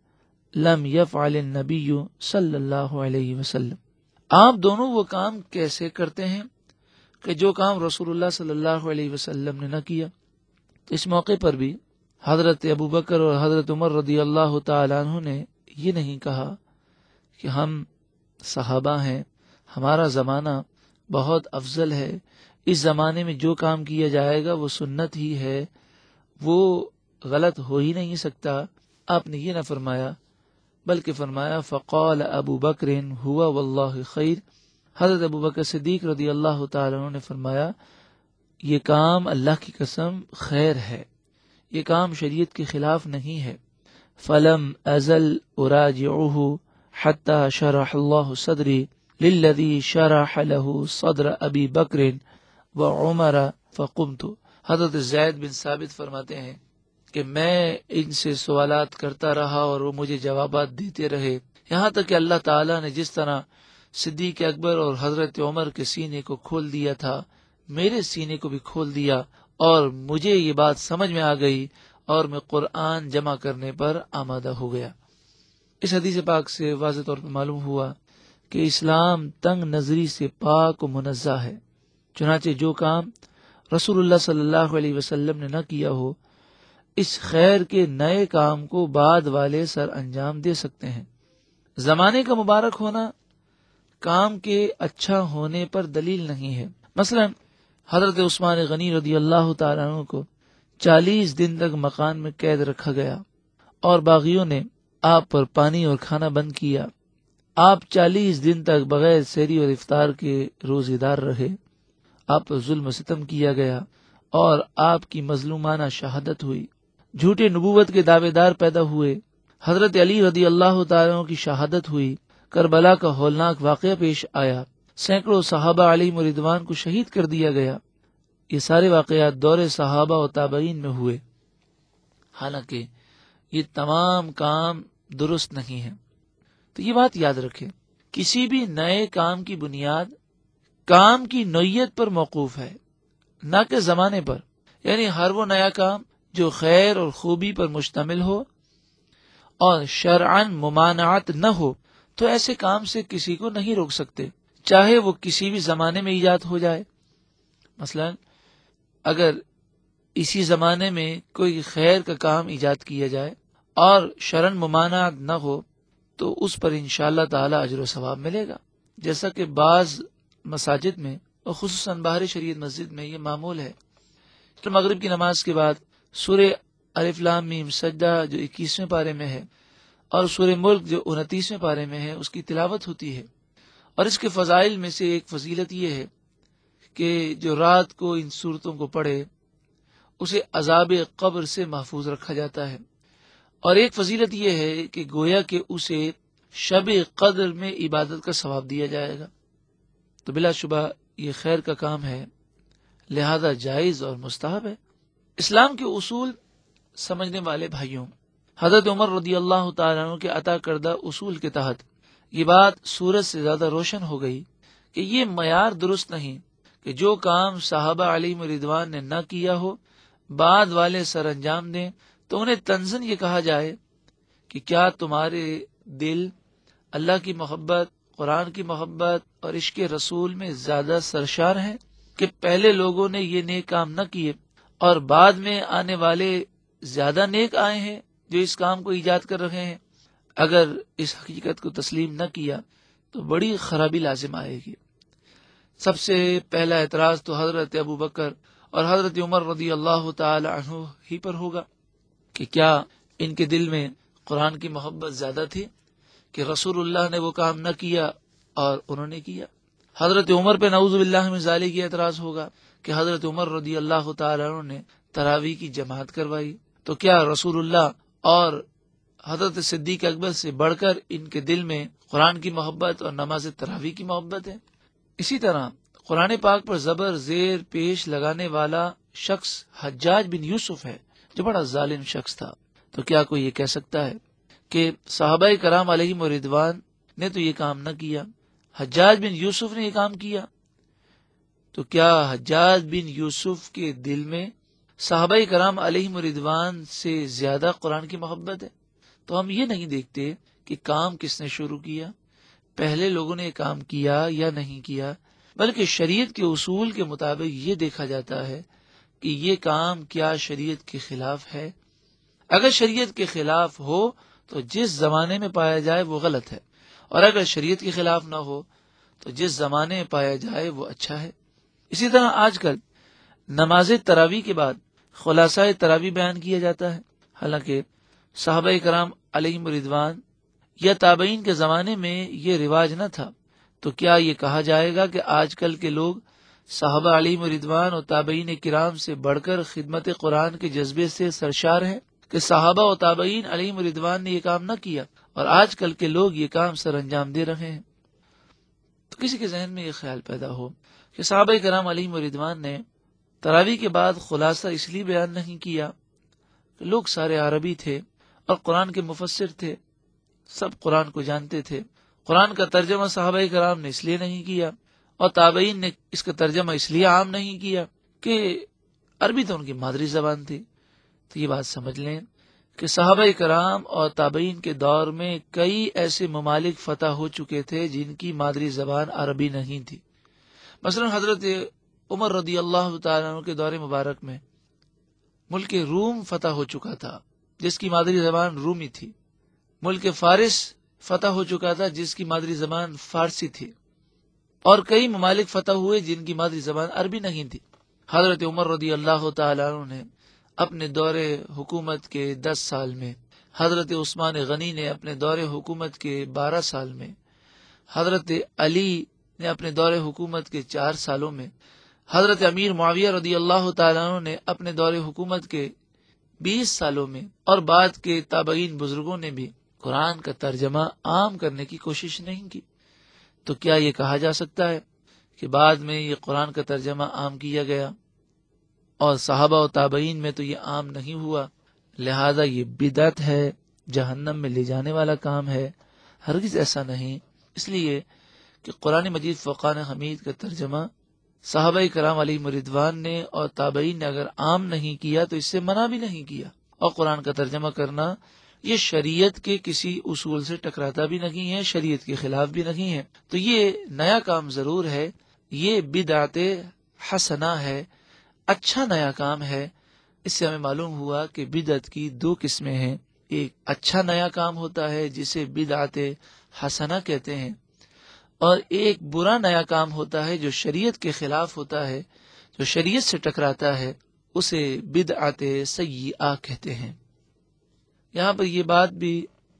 لم یفعل النبی صلی اللہ علیہ وسلم، آپ دونوں وہ کام کیسے کرتے ہیں کہ جو کام رسول اللہ صلی اللہ علیہ وسلم نے نہ کیا؟ تو اس موقع پر بھی حضرت ابوبکر اور حضرت عمر رضی اللہ تعالیٰ عنہ نے یہ نہیں کہا کہ ہم صحابہ ہیں، ہمارا زمانہ بہت افضل ہے، اس زمانے میں جو کام کیا جائے گا وہ سنت ہی ہے، وہ غلط ہو ہی نہیں سکتا۔ آپ نے یہ نہ فرمایا، بلکہ فرمایا فقال ابو بکر ہوا واللہ خیر، حضرت ابو بکر صدیق رضی اللہ تعالیٰ عنہ نے فرمایا یہ کام اللہ کی قسم خیر ہے، یہ کام شریعت کے خلاف نہیں ہے۔ فلم ازل اراجعہ حتی شرح اللہ صدری للذی شرح له صدر ابی بکر وعمر فقمت، حضرت زید بن ثابت فرماتے ہیں کہ میں ان سے سوالات کرتا رہا اور وہ مجھے جوابات دیتے رہے، یہاں تک کہ اللہ تعالیٰ نے جس طرح صدیق اکبر اور حضرت عمر کے سینے کو کھول دیا تھا، میرے سینے کو بھی کھول دیا، اور مجھے یہ بات سمجھ میں آ گئی اور میں قرآن جمع کرنے پر آمادہ ہو گیا۔ اس حدیث پاک سے واضح طور پر معلوم ہوا کہ اسلام تنگ نظری سے پاک و منزہ ہے، چنانچہ جو کام رسول اللہ صلی اللہ علیہ وسلم نے نہ کیا ہو، اس خیر کے نئے کام کو بعد والے سر انجام دے سکتے ہیں۔ زمانے کا مبارک ہونا کام کے اچھا ہونے پر دلیل نہیں ہے۔ مثلا حضرت عثمان غنی رضی اللہ تعالیٰ عنہ کو چالیس دن تک مکان میں قید رکھا گیا اور باغیوں نے آپ پر پانی اور کھانا بند کیا۔ آپ چالیس دن تک بغیر سحری اور افطار کے روزے دار رہے، آپ پر ظلم و ستم کیا گیا اور آپ کی مظلومانہ شہادت ہوئی، جھوٹے نبوت کے دعوے دار پیدا ہوئے، حضرت علی رضی اللہ تعالیٰ عنہ کی شہادت ہوئی، کربلا کا ہولناک واقعہ پیش آیا، سینکڑوں صحابہ علیہم رضوان کو شہید کر دیا گیا۔ یہ سارے واقعات دور صحابہ و تابعین میں ہوئے، حالانکہ یہ تمام کام درست نہیں ہیں۔ تو یہ بات یاد رکھیں، کسی بھی نئے کام کی بنیاد کام کی نوعیت پر موقوف ہے، نہ کہ زمانے پر۔ یعنی ہر وہ نیا کام جو خیر اور خوبی پر مشتمل ہو اور شرعاً ممانعت نہ ہو تو ایسے کام سے کسی کو نہیں روک سکتے، چاہے وہ کسی بھی زمانے میں ایجاد ہو جائے۔ مثلا اگر اسی زمانے میں کوئی خیر کا کام ایجاد کیا جائے اور شرعاً ممانعت نہ ہو تو اس پر انشاءاللہ تعالی اجر و ثواب ملے گا، جیسا کہ بعض مساجد میں اور خصوصاً باہر شریعت مسجد میں یہ معمول ہے۔ مغرب کی نماز کے بعد سورہ الف لام میم سجدہ جو اکیسویں پارے میں ہے اور سورہ ملک جو انتیسویں پارے میں ہے اس کی تلاوت ہوتی ہے، اور اس کے فضائل میں سے ایک فضیلت یہ ہے کہ جو رات کو ان سورتوں کو پڑھے اسے عذاب قبر سے محفوظ رکھا جاتا ہے، اور ایک فضیلت یہ ہے کہ گویا کہ اسے شب قدر میں عبادت کا ثواب دیا جائے گا۔ تو بلا شبہ یہ خیر کا کام ہے، لہذا جائز اور مستحب ہے۔ اسلام کے اصول سمجھنے والے بھائیوں، حضرت عمر رضی اللہ تعالیٰ عنہ کے عطا کردہ اصول کے تحت یہ بات سورج سے زیادہ روشن ہو گئی کہ یہ معیار درست نہیں کہ جو کام صحابہ علیہم رضوان نے نہ کیا ہو بعد والے سر انجام دیں تو انہیں تنزن یہ کہا جائے کہ کیا تمہارے دل اللہ کی محبت، قرآن کی محبت اور عشق رسول میں زیادہ سرشار ہیں کہ پہلے لوگوں نے یہ نیک کام نہ کیے اور بعد میں آنے والے زیادہ نیک آئے ہیں جو اس کام کو ایجاد کر رہے ہیں؟ اگر اس حقیقت کو تسلیم نہ کیا تو بڑی خرابی لازم آئے گی۔ سب سے پہلا اعتراض تو حضرت ابو بکر اور حضرت عمر رضی اللہ تعالی عنہ ہی پر ہوگا کہ کیا ان کے دل میں قرآن کی محبت زیادہ تھی کہ رسول اللہ نے وہ کام نہ کیا اور انہوں نے کیا؟ حضرت عمر پہ نعوذ باللہ من ذالک کی اعتراض ہوگا کہ حضرت عمر رضی اللہ تعالی عنہ نے تراویح کی جماعت کروائی، تو کیا رسول اللہ اور حضرت صدیق اکبر سے بڑھ کر ان کے دل میں قرآن کی محبت اور نماز تراویح کی محبت ہے؟ اسی طرح قرآن پاک پر زبر زیر پیش لگانے والا شخص حجاج بن یوسف ہے جو بڑا ظالم شخص تھا، تو کیا کوئی یہ کہہ سکتا ہے کہ صحابہ کرام علیہم رضوان نے تو یہ کام نہ کیا، حجاج بن یوسف نے یہ کام کیا؟ تو کیا حجاج بن یوسف کے دل میں صحابہ کرام علیہم رضوان سے زیادہ قرآن کی محبت ہے؟ تو ہم یہ نہیں دیکھتے کہ کام کس نے شروع کیا، پہلے لوگوں نے کام کیا یا نہیں کیا، بلکہ شریعت کے اصول کے مطابق یہ دیکھا جاتا ہے کہ یہ کام کیا شریعت کے خلاف ہے۔ اگر شریعت کے خلاف ہو تو جس زمانے میں پایا جائے وہ غلط ہے، اور اگر شریعت کے خلاف نہ ہو تو جس زمانے میں پایا جائے وہ اچھا ہے۔ اسی طرح آج کل نماز تراویح کے بعد خلاصہ تراویح بیان کیا جاتا ہے، حالانکہ صحابہ کرام علیہم رضوان یا تابعین کے زمانے میں یہ رواج نہ تھا۔ تو کیا یہ کہا جائے گا کہ آج کل کے لوگ صحابہ علیہم رضوان اور تابعین کرام سے بڑھ کر خدمت قرآن کے جذبے سے سرشار ہیں کہ صحابہ و تابعین علیہم رضوان نے یہ کام نہ کیا اور آج کل کے لوگ یہ کام سر انجام دے رہے ہیں؟ تو کسی کے ذہن میں یہ خیال پیدا ہو کہ صحابہ کرام علیہم رضوان نے تراویح کے بعد خلاصہ اس لیے بیان نہیں کیا کہ لوگ سارے عربی تھے اور قرآن کے مفسر تھے، سب قرآن کو جانتے تھے، قرآن کا ترجمہ صحابہ کرام نے اس لیے نہیں کیا اور تابعین نے اس کا ترجمہ اس لیے عام نہیں کیا کہ عربی تو ان کی مادری زبان تھی۔ تو یہ بات سمجھ لیں کہ صحابہ کرام اور تابعین کے دور میں کئی ایسے ممالک فتح ہو چکے تھے جن کی مادری زبان عربی نہیں تھی۔ مثلا حضرت عمر رضی اللہ تعالیٰ عنہ کے دور مبارک میں ملک روم فتح ہو چکا تھا جس کی مادری زبان رومی تھی، ملک فارس فتح ہو چکا تھا جس کی مادری زبان فارسی تھی، اور کئی ممالک فتح ہوئے جن کی مادری زبان عربی نہیں تھی۔ حضرت عمر رضی اللہ تعالیٰ عنہ نے اپنے دور حکومت کے دس سال میں، حضرت عثمان غنی نے اپنے دور حکومت کے بارہ سال میں، حضرت علی نے اپنے دور حکومت کے چار سالوں میں، حضرت امیر معاویہ رضی اللہ تعالیٰ عنہ نے اپنے دور حکومت کے بیس سالوں میں، اور بعد کے تابعین بزرگوں نے بھی قرآن کا ترجمہ عام کرنے کی کوشش نہیں کی۔ تو کیا یہ کہا جا سکتا ہے کہ بعد میں یہ قرآن کا ترجمہ عام کیا گیا اور صحابہ و تابعین میں تو یہ عام نہیں ہوا، لہذا یہ بدعت ہے، جہنم میں لے جانے والا کام ہے؟ ہرگز ایسا نہیں، اس لیے کہ قرآن مجید فرقان حمید کا ترجمہ صحابہ کرام علیہم رضوان نے اور تابعین نے اگر عام نہیں کیا تو اس سے منع بھی نہیں کیا. اور قرآن کا ترجمہ کرنا یہ شریعت کے کسی اصول سے ٹکراتا بھی نہیں ہے، شریعت کے خلاف بھی نہیں ہے. تو یہ نیا کام ضرور ہے، یہ بدعت حسنہ ہے، اچھا نیا کام ہے. اس سے ہمیں معلوم ہوا کہ بدعت کی دو قسمیں ہیں. ایک اچھا نیا کام ہوتا ہے جسے بدعت حسنہ کہتے ہیں، اور ایک برا نیا کام ہوتا ہے جو شریعت کے خلاف ہوتا ہے، جو شریعت سے ٹکراتا ہے، اسے بدعت سیئہ کہتے ہیں. یہاں پر یہ بات بھی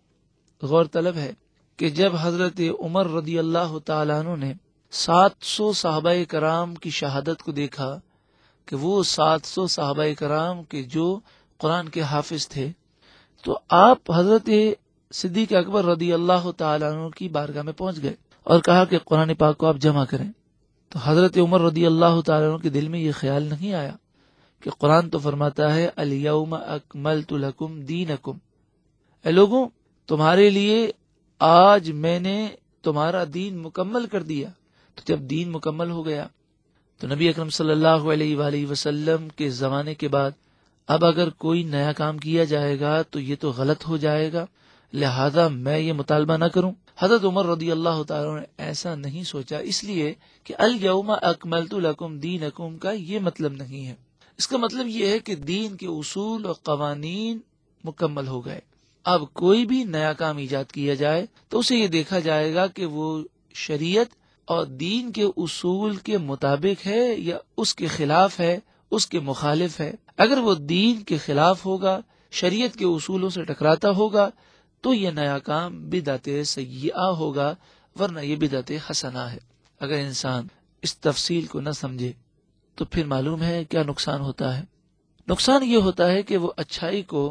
غور طلب ہے کہ جب حضرت عمر رضی اللہ تعالیٰ عنہ نے سات سو صحابہ کرام کی شہادت کو دیکھا کہ وہ سات سو صحابہ کرام کے جو قرآن کے حافظ تھے، تو آپ حضرت صدیق اکبر رضی اللہ تعالیٰ عنہ کی بارگاہ میں پہنچ گئے اور کہا کہ قرآن پاک کو آپ جمع کریں. تو حضرت عمر رضی اللہ تعالیٰ عنہ کے دل میں یہ خیال نہیں آیا کہ قرآن تو فرماتا ہے الیوم اکملت لکم دینکم، اے لوگوں تمہارے لیے آج میں نے تمہارا دین مکمل کر دیا. تو جب دین مکمل ہو گیا تو نبی اکرم صلی اللہ علیہ وآلہ وسلم کے زمانے کے بعد اب اگر کوئی نیا کام کیا جائے گا تو یہ تو غلط ہو جائے گا، لہذا میں یہ مطالبہ نہ کروں. حضرت عمر رضی اللہ تعالیٰ نے ایسا نہیں سوچا، اس لیے کہ الیوم اکملت لکم دینکم کا یہ مطلب نہیں ہے. اس کا مطلب یہ ہے کہ دین کے اصول اور قوانین مکمل ہو گئے. اب کوئی بھی نیا کام ایجاد کیا جائے تو اسے یہ دیکھا جائے گا کہ وہ شریعت اور دین کے اصول کے مطابق ہے یا اس کے خلاف ہے، اس کے مخالف ہے. اگر وہ دین کے خلاف ہوگا، شریعت کے اصولوں سے ٹکراتا ہوگا تو یہ نیا کام بدعت سیئہ ہوگا، ورنہ یہ بدعت حسنہ ہے. اگر انسان اس تفصیل کو نہ سمجھے تو پھر معلوم ہے کیا نقصان ہوتا ہے. نقصان یہ ہوتا ہے کہ وہ اچھائی کو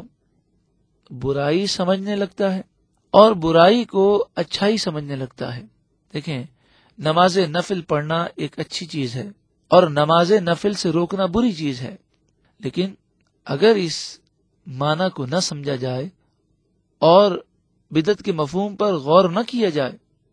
برائی سمجھنے لگتا ہے اور برائی کو اچھائی سمجھنے لگتا ہے. دیکھیں، نماز نفل پڑھنا ایک اچھی چیز ہے اور نماز نفل سے روکنا بری چیز ہے، لیکن اگر اس معنی کو نہ سمجھا جائے اور بدعت کے مفہوم پر غور نہ کیا جائے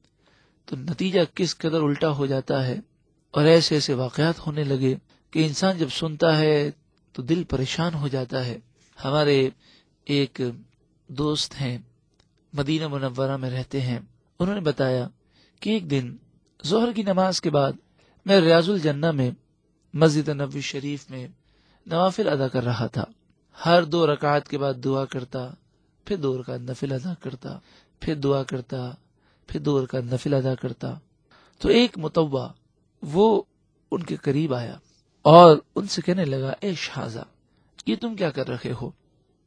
تو نتیجہ کس قدر الٹا ہو جاتا ہے. اور ایسے ایسے واقعات ہونے لگے کہ انسان جب سنتا ہے تو دل پریشان ہو جاتا ہے. ہمارے ایک دوست ہیں، مدینہ منورہ میں رہتے ہیں، انہوں نے بتایا کہ ایک دن ظہر کی نماز کے بعد میں ریاض الجنہ میں مسجد نبوی شریف میں نوافل ادا کر رہا تھا. ہر دو رکعات کے بعد دعا کرتا، پھر دو رکعت نفل ادا کرتا، پھر دعا کرتا، پھر دو رکعت نفل ادا کرتا. تو ایک متوع وہ ان کے قریب آیا اور ان سے کہنے لگا، اے شہزا، یہ تم کیا کر رہے ہو؟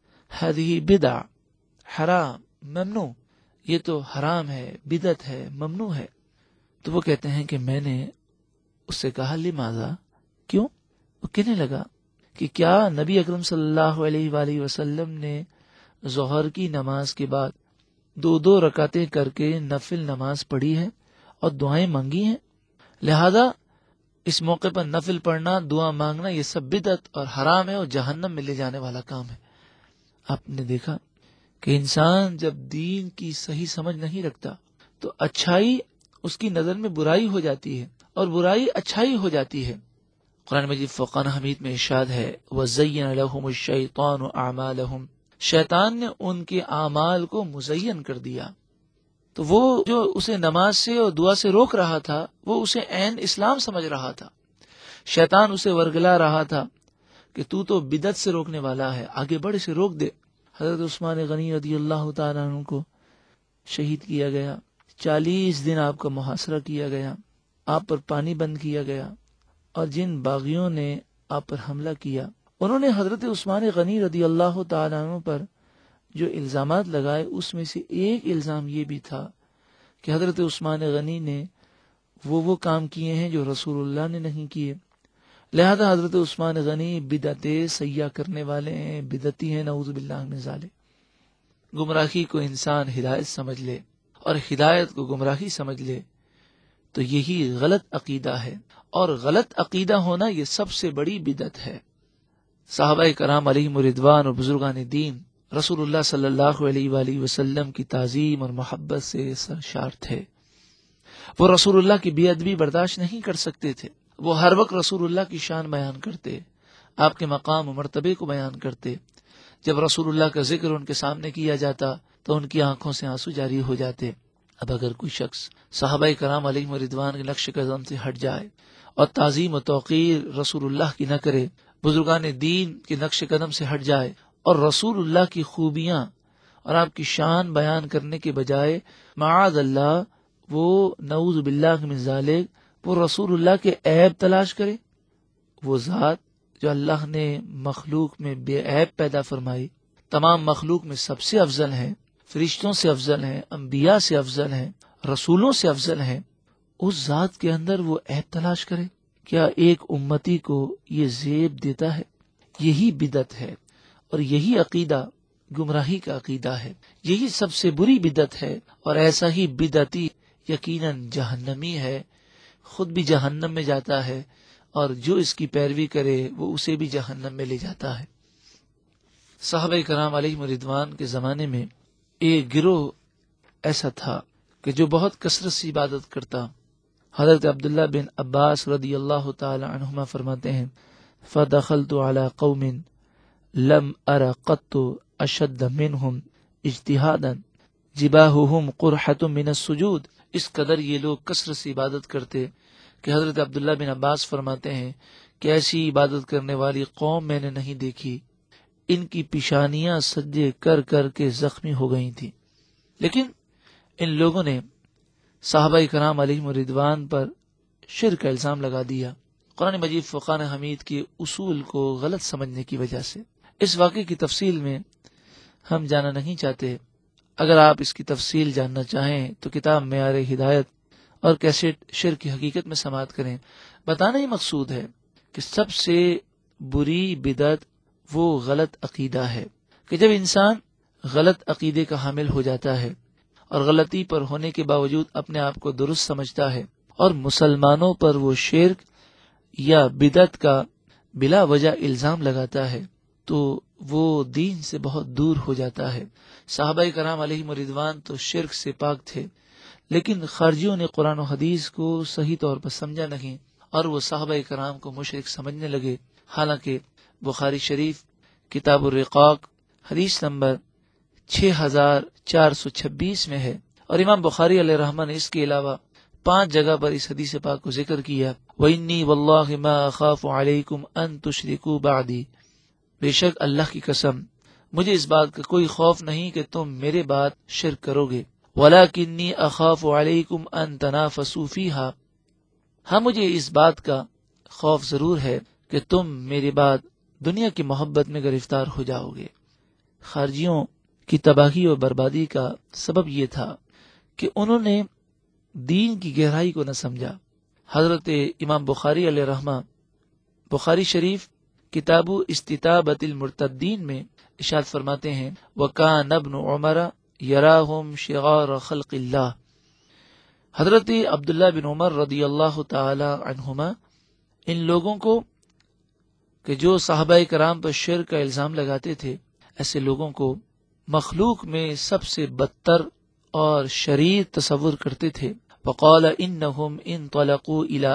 ہذہ بدع حرام ممنوع، یہ تو حرام ہے، بدعت ہے، ممنوع ہے. تو وہ کہتے ہیں کہ میں نے اس سے کہا لماذا، کیوں؟ وہ کہنے لگا کہ کیا نبی اکرم صلی اللہ علیہ وآلہ وسلم نے ظہر کی نماز کے بعد دو دو رکعتیں کر کے نفل نماز پڑھی ہے اور دعائیں مانگی ہیں؟ لہذا اس موقع پر نفل پڑھنا، دعا مانگنا، یہ سب بدعت اور حرام ہے اور جہنم میں لے جانے والا کام ہے. آپ نے دیکھا کہ انسان جب دین کی صحیح سمجھ نہیں رکھتا تو اچھائی اس کی نظر میں برائی ہو جاتی ہے اور برائی اچھائی ہو جاتی ہے. قرآن مجید فرقان حمید میں ارشاد ہے، وَزَيَّنَ لَهُمُ الشَّيْطَانُ أَعْمَالَهُمْ، شیطان نے ان کے اعمال کو مزین کر دیا. تو وہ جو اسے نماز سے اور دعا سے روک رہا تھا وہ اسے عین اسلام سمجھ رہا تھا. شیطان اسے ورگلا رہا تھا کہ تو تو بدعت سے روکنے والا ہے، آگے بڑھ، اسے روک دے. حضرت عثمان غنی رضی اللہ تعالیٰ عنہ کو شہید کیا گیا، چالیس دن آپ کا محاصرہ کیا گیا، آپ پر پانی بند کیا گیا، اور جن باغیوں نے آپ پر حملہ کیا انہوں نے حضرت عثمان غنی رضی اللہ تعالیٰ عنہ پر جو الزامات لگائے اس میں سے ایک الزام یہ بھی تھا کہ حضرت عثمان غنی نے وہ وہ کام کیے ہیں جو رسول اللہ نے نہیں کیے، لہذا حضرت عثمان غنی بدعت سیاح کرنے والے ہیں، بدعتی ہیں، نعوذ باللہ من ذالک. گمراہی کو انسان ہدایت سمجھ لے اور ہدایت کو گمراہی سمجھ لے تو یہی غلط عقیدہ ہے، اور غلط عقیدہ ہونا یہ سب سے بڑی بدعت ہے. صحابہ کرام علیہم رضوان اور بزرگان دین رسول اللہ صلی اللہ علیہ وآلہ وسلم کی تعظیم اور محبت سے سرشار تھے. وہ رسول اللہ کی بے ادبی برداشت نہیں کر سکتے تھے وہ ہر وقت رسول اللہ کی شان بیان کرتے، آپ کے مقام و مرتبے کو بیان کرتے۔ جب رسول اللہ کا ذکر ان کے سامنے کیا جاتا تو ان کی آنکھوں سے آنسو جاری ہو جاتے۔ اب اگر کوئی شخص صحابہ کرام علیہم رضوان کے نقش قدم سے ہٹ جائے اور تعظیم و توقیر رسول اللہ کی نہ کرے، بزرگان دین کے نقش قدم سے ہٹ جائے اور رسول اللہ کی خوبیاں اور آپ کی شان بیان کرنے کے بجائے معاذ اللہ وہ نعوذ باللہ من ذالک وہ رسول اللہ کے عیب تلاش کرے، وہ ذات جو اللہ نے مخلوق میں بے عیب پیدا فرمائی، تمام مخلوق میں سب سے افضل ہے، فرشتوں سے افضل ہے، انبیاء سے افضل ہے، رسولوں سے افضل ہے، اس ذات کے اندر وہ عیب تلاش کرے، کیا ایک امتی کو یہ زیب دیتا ہے؟ یہی بدعت ہے اور یہی عقیدہ گمراہی کا عقیدہ ہے، یہی سب سے بری بدعت ہے، اور ایسا ہی بدعتی یقیناً جہنمی ہے، خود بھی جہنم میں جاتا ہے اور جو اس کی پیروی کرے وہ اسے بھی جہنم میں لے جاتا ہے۔ صحابہ کرام علیہم رضوان کے زمانے میں ایک گروہ ایسا تھا کہ جو بہت کثرت سے عبادت کرتا۔ حضرت عبداللہ بن عباس رضی اللہ تعالی عنہما فرماتے ہیں، فَدَخَلْتُ عَلَى قَوْمٍ لَمْ أَرَ قَطُّ أَشَدَّ مِنْهُمْ اجتہادًا جِبَاهُهُمْ قُرْحَةٌ مِنَ السُّجُودِ۔ اس قدر یہ لوگ کثرت سے عبادت کرتے کہ حضرت عبداللہ بن عباس فرماتے ہیں کہ ایسی عبادت کرنے والی قوم میں نے نہیں دیکھی، ان کی پیشانیاں سجدے کر کر کے زخمی ہو گئی تھیں۔ لیکن ان لوگوں نے صحابہ کرام علیہم رضوان پر شرک کا الزام لگا دیا، قرآن مجید فرقان حمید کے اصول کو غلط سمجھنے کی وجہ سے۔ اس واقعے کی تفصیل میں ہم جانا نہیں چاہتے، اگر آپ اس کی تفصیل جاننا چاہیں تو کتاب معیار ہدایت اور کیسٹ شرک کی حقیقت میں سماعت کریں۔ بتانا ہی مقصود ہے کہ سب سے بری بدعت وہ غلط عقیدہ ہے کہ جب انسان غلط عقیدے کا حامل ہو جاتا ہے اور غلطی پر ہونے کے باوجود اپنے آپ کو درست سمجھتا ہے اور مسلمانوں پر وہ شرک یا بدعت کا بلا وجہ الزام لگاتا ہے تو وہ دین سے بہت دور ہو جاتا ہے۔ صحابہ کرام علیہم رضوان تو شرک سے پاک تھے، لیکن خارجیوں نے قرآن و حدیث کو صحیح طور پر سمجھا نہیں اور وہ صحابہ کرام کو مشرک سمجھنے لگے، حالانکہ بخاری شریف کتاب الرقاق حدیث نمبر چھ ہزار چار سو چھبیس میں ہے، اور امام بخاری علیہ رحمہ نے اس کے علاوہ پانچ جگہ پر اس حدیث پاک کو ذکر کیا۔ وَإِنِّي وَاللَّهِ مَا أَخَافُ عَلَيْكُمْ أَن تُشْرِكُوا بَعْدِي، بے شک اللہ کی قسم مجھے اس بات کا کوئی خوف نہیں کہ تم میرے بعد شرک کرو گے، وَلَكِنِّي أَخَافُ عَلَيْكُمْ أَن تَنَافَسُوا فِيهَا، ہاں مجھے اس بات کا خوف ضرور ہے کہ تم میرے بعد دنیا کی محبت میں گرفتار ہو جاؤ گے۔ خارجیوں کی تباہی اور بربادی کا سبب یہ تھا کہ انہوں نے دین کی گہرائی کو نہ سمجھا۔ حضرت امام بخاری علیہ رحمہ بخاری شریف کتاب استتابۃ المرتدین میں ارشاد فرماتے ہیں، وَكَانَ ابْنُ عُمَرَ يَرَاهُمْ شِغَارَ خَلْقِ اللَّهِ، حضرت عبداللہ بن عمر رضی اللہ تعالی عنہما ان لوگوں کو کہ جو صحابہ کرام پر شرک کا الزام لگاتے تھے، ایسے لوگوں کو مخلوق میں سب سے بدتر اور شریر تصور کرتے تھے۔ وَقَالَ إِنَّهُمْ انطَلَقُوا إِلَىٰ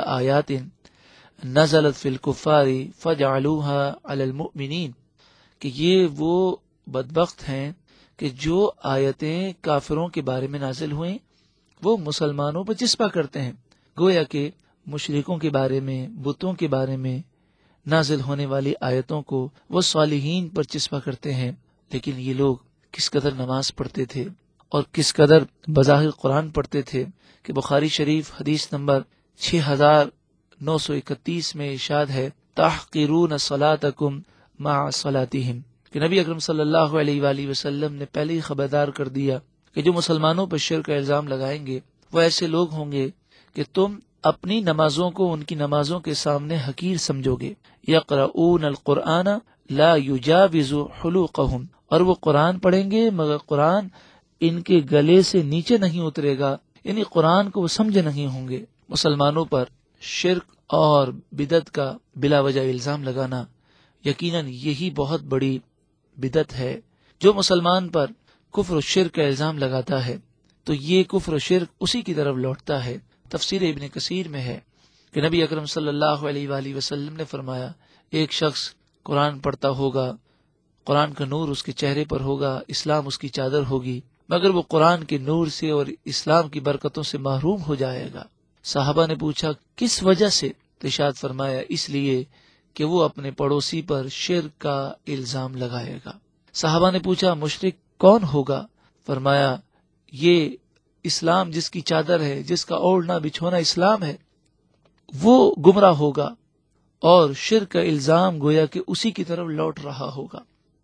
آيَاتٍ نَزَلَتْ فِي الْكُفَّارِ فَجَعَلُوهَا عَلَى الْمُؤْمِنِينَ، کہ یہ وہ بدبخت ہیں کہ جو آیتیں کافروں کے بارے میں نازل ہوئیں وہ مسلمانوں پر چسپا کرتے ہیں، گویا کہ مشرکوں کے بارے میں، بتوں کے بارے میں نازل ہونے والی آیتوں کو وہ صالحین پر چسپا کرتے ہیں۔ لیکن یہ لوگ کس قدر نماز پڑھتے تھے اور کس قدر بظاہر قرآن پڑھتے تھے کہ بخاری شریف حدیث نمبر چھ ہزار نو سو اکتیس میں ارشاد ہے، تحقرون صلاتکم مع صلاتہم، کہ نبی اکرم صلی اللہ علیہ وآلہ وسلم نے پہلے ہی خبردار کر دیا کہ جو مسلمانوں پر شرک کا الزام لگائیں گے وہ ایسے لوگ ہوں گے کہ تم اپنی نمازوں کو ان کی نمازوں کے سامنے حقیر سمجھو گے۔ یقرؤون القرآن لا یجاوز حلوقہم، اور وہ قرآن پڑھیں گے مگر قرآن ان کے گلے سے نیچے نہیں اترے گا، یعنی قرآن کو وہ سمجھے نہیں ہوں گے۔ مسلمانوں پر شرک اور بدعت کا بلا وجہ الزام لگانا یقیناً یہی بہت بڑی بدعت ہے۔ جو مسلمان پر کفر و شرک کا الزام لگاتا ہے تو یہ کفر و شرک اسی کی طرف لوٹتا ہے۔ تفسیر ابن کثیر میں ہے کہ نبی اکرم صلی اللہ علیہ وآلہ وسلم نے فرمایا، ایک شخص قرآن پڑھتا ہوگا، قرآن کا نور اس کے چہرے پر ہوگا، اسلام اس کی چادر ہوگی، مگر وہ قرآن کے نور سے اور اسلام کی برکتوں سے محروم ہو جائے گا۔ صحابہ نے پوچھا کس وجہ سے؟ ارشاد فرمایا اس لیے کہ وہ اپنے پڑوسی پر شرک کا الزام لگائے گا۔ صحابہ نے پوچھا مشرک کون ہوگا؟ فرمایا یہ اسلام جس کی چادر ہے، جس کا اوڑھنا بچھونا اسلام ہے، وہ گمراہ ہوگا، اور شرک کا الزام گویا کہ اسی کی طرف لوٹ رہا ہوگا۔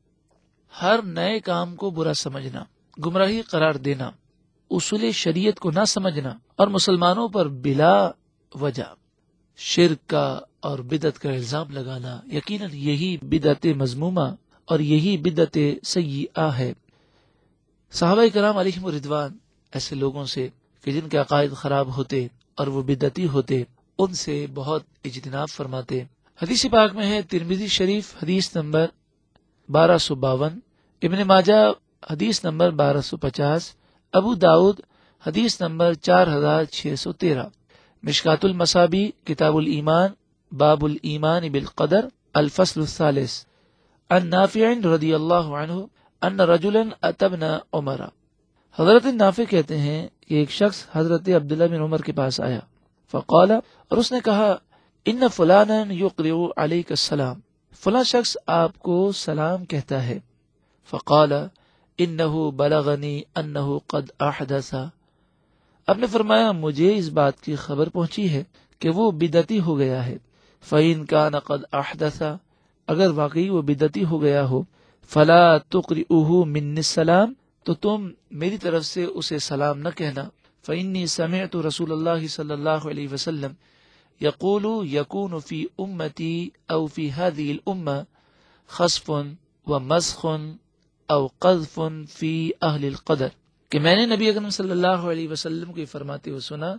ہر نئے کام کو برا سمجھنا، گمراہی قرار دینا، اصول شریعت کو نہ سمجھنا اور مسلمانوں پر بلا وجہ شرک کا اور بدعت کا الزام لگانا، یقیناً یہی بدعت مذمومہ اور یہی بدعت سیئہ ہے۔ صحابہ کرام علیہم الرضوان ایسے لوگوں سے کہ جن کے عقائد خراب ہوتے اور وہ بدعتی ہوتے، ان سے بہت اجتناب فرماتے۔ حدیث پاک میں ہے ترمذی شریف حدیث نمبر بارہ سو باون، ابن ماجہ حدیث نمبر بارہ سو پچاس، ابو داؤد حدیث نمبر چار ہزار چھ سو تیرہ، مشکات المصابی کتاب الایمان باب الایمان بالقدر الفصل الثالث، عن نافع رضی اللہ عنہ ان رجلا اتى ابن عمر۔ حضرت نافع کہتے ہیں کہ ایک شخص حضرت عبداللہ بن عمر کے پاس آیا، فقال، اور اس نے کہا، ان فلانا یقرئ علیک السلام، فلاں شخص آپ کو سلام کہتا ہے۔ فقال انه بلغنی انه قد احدث، آپ نے فرمایا مجھے اس بات کی خبر پہنچی ہے کہ وہ بدعتی ہو گیا ہے۔ فإن كان قد احدث، اگر واقعی وہ بدعتی ہو گیا ہو، فلا تقرئه منی السلام، تو تم میری طرف سے اسے سلام نہ کہنا۔ فإني سمعت رسول اللہ صلی اللہ علیہ وسلم یقول یکون فی امتی او فی هذه الامة خسف ومسخ او قذف فی اہل القدر، کہ میں نے نبی اکرم صلی اللہ علیہ وسلم کو فرماتے ہوئے سنا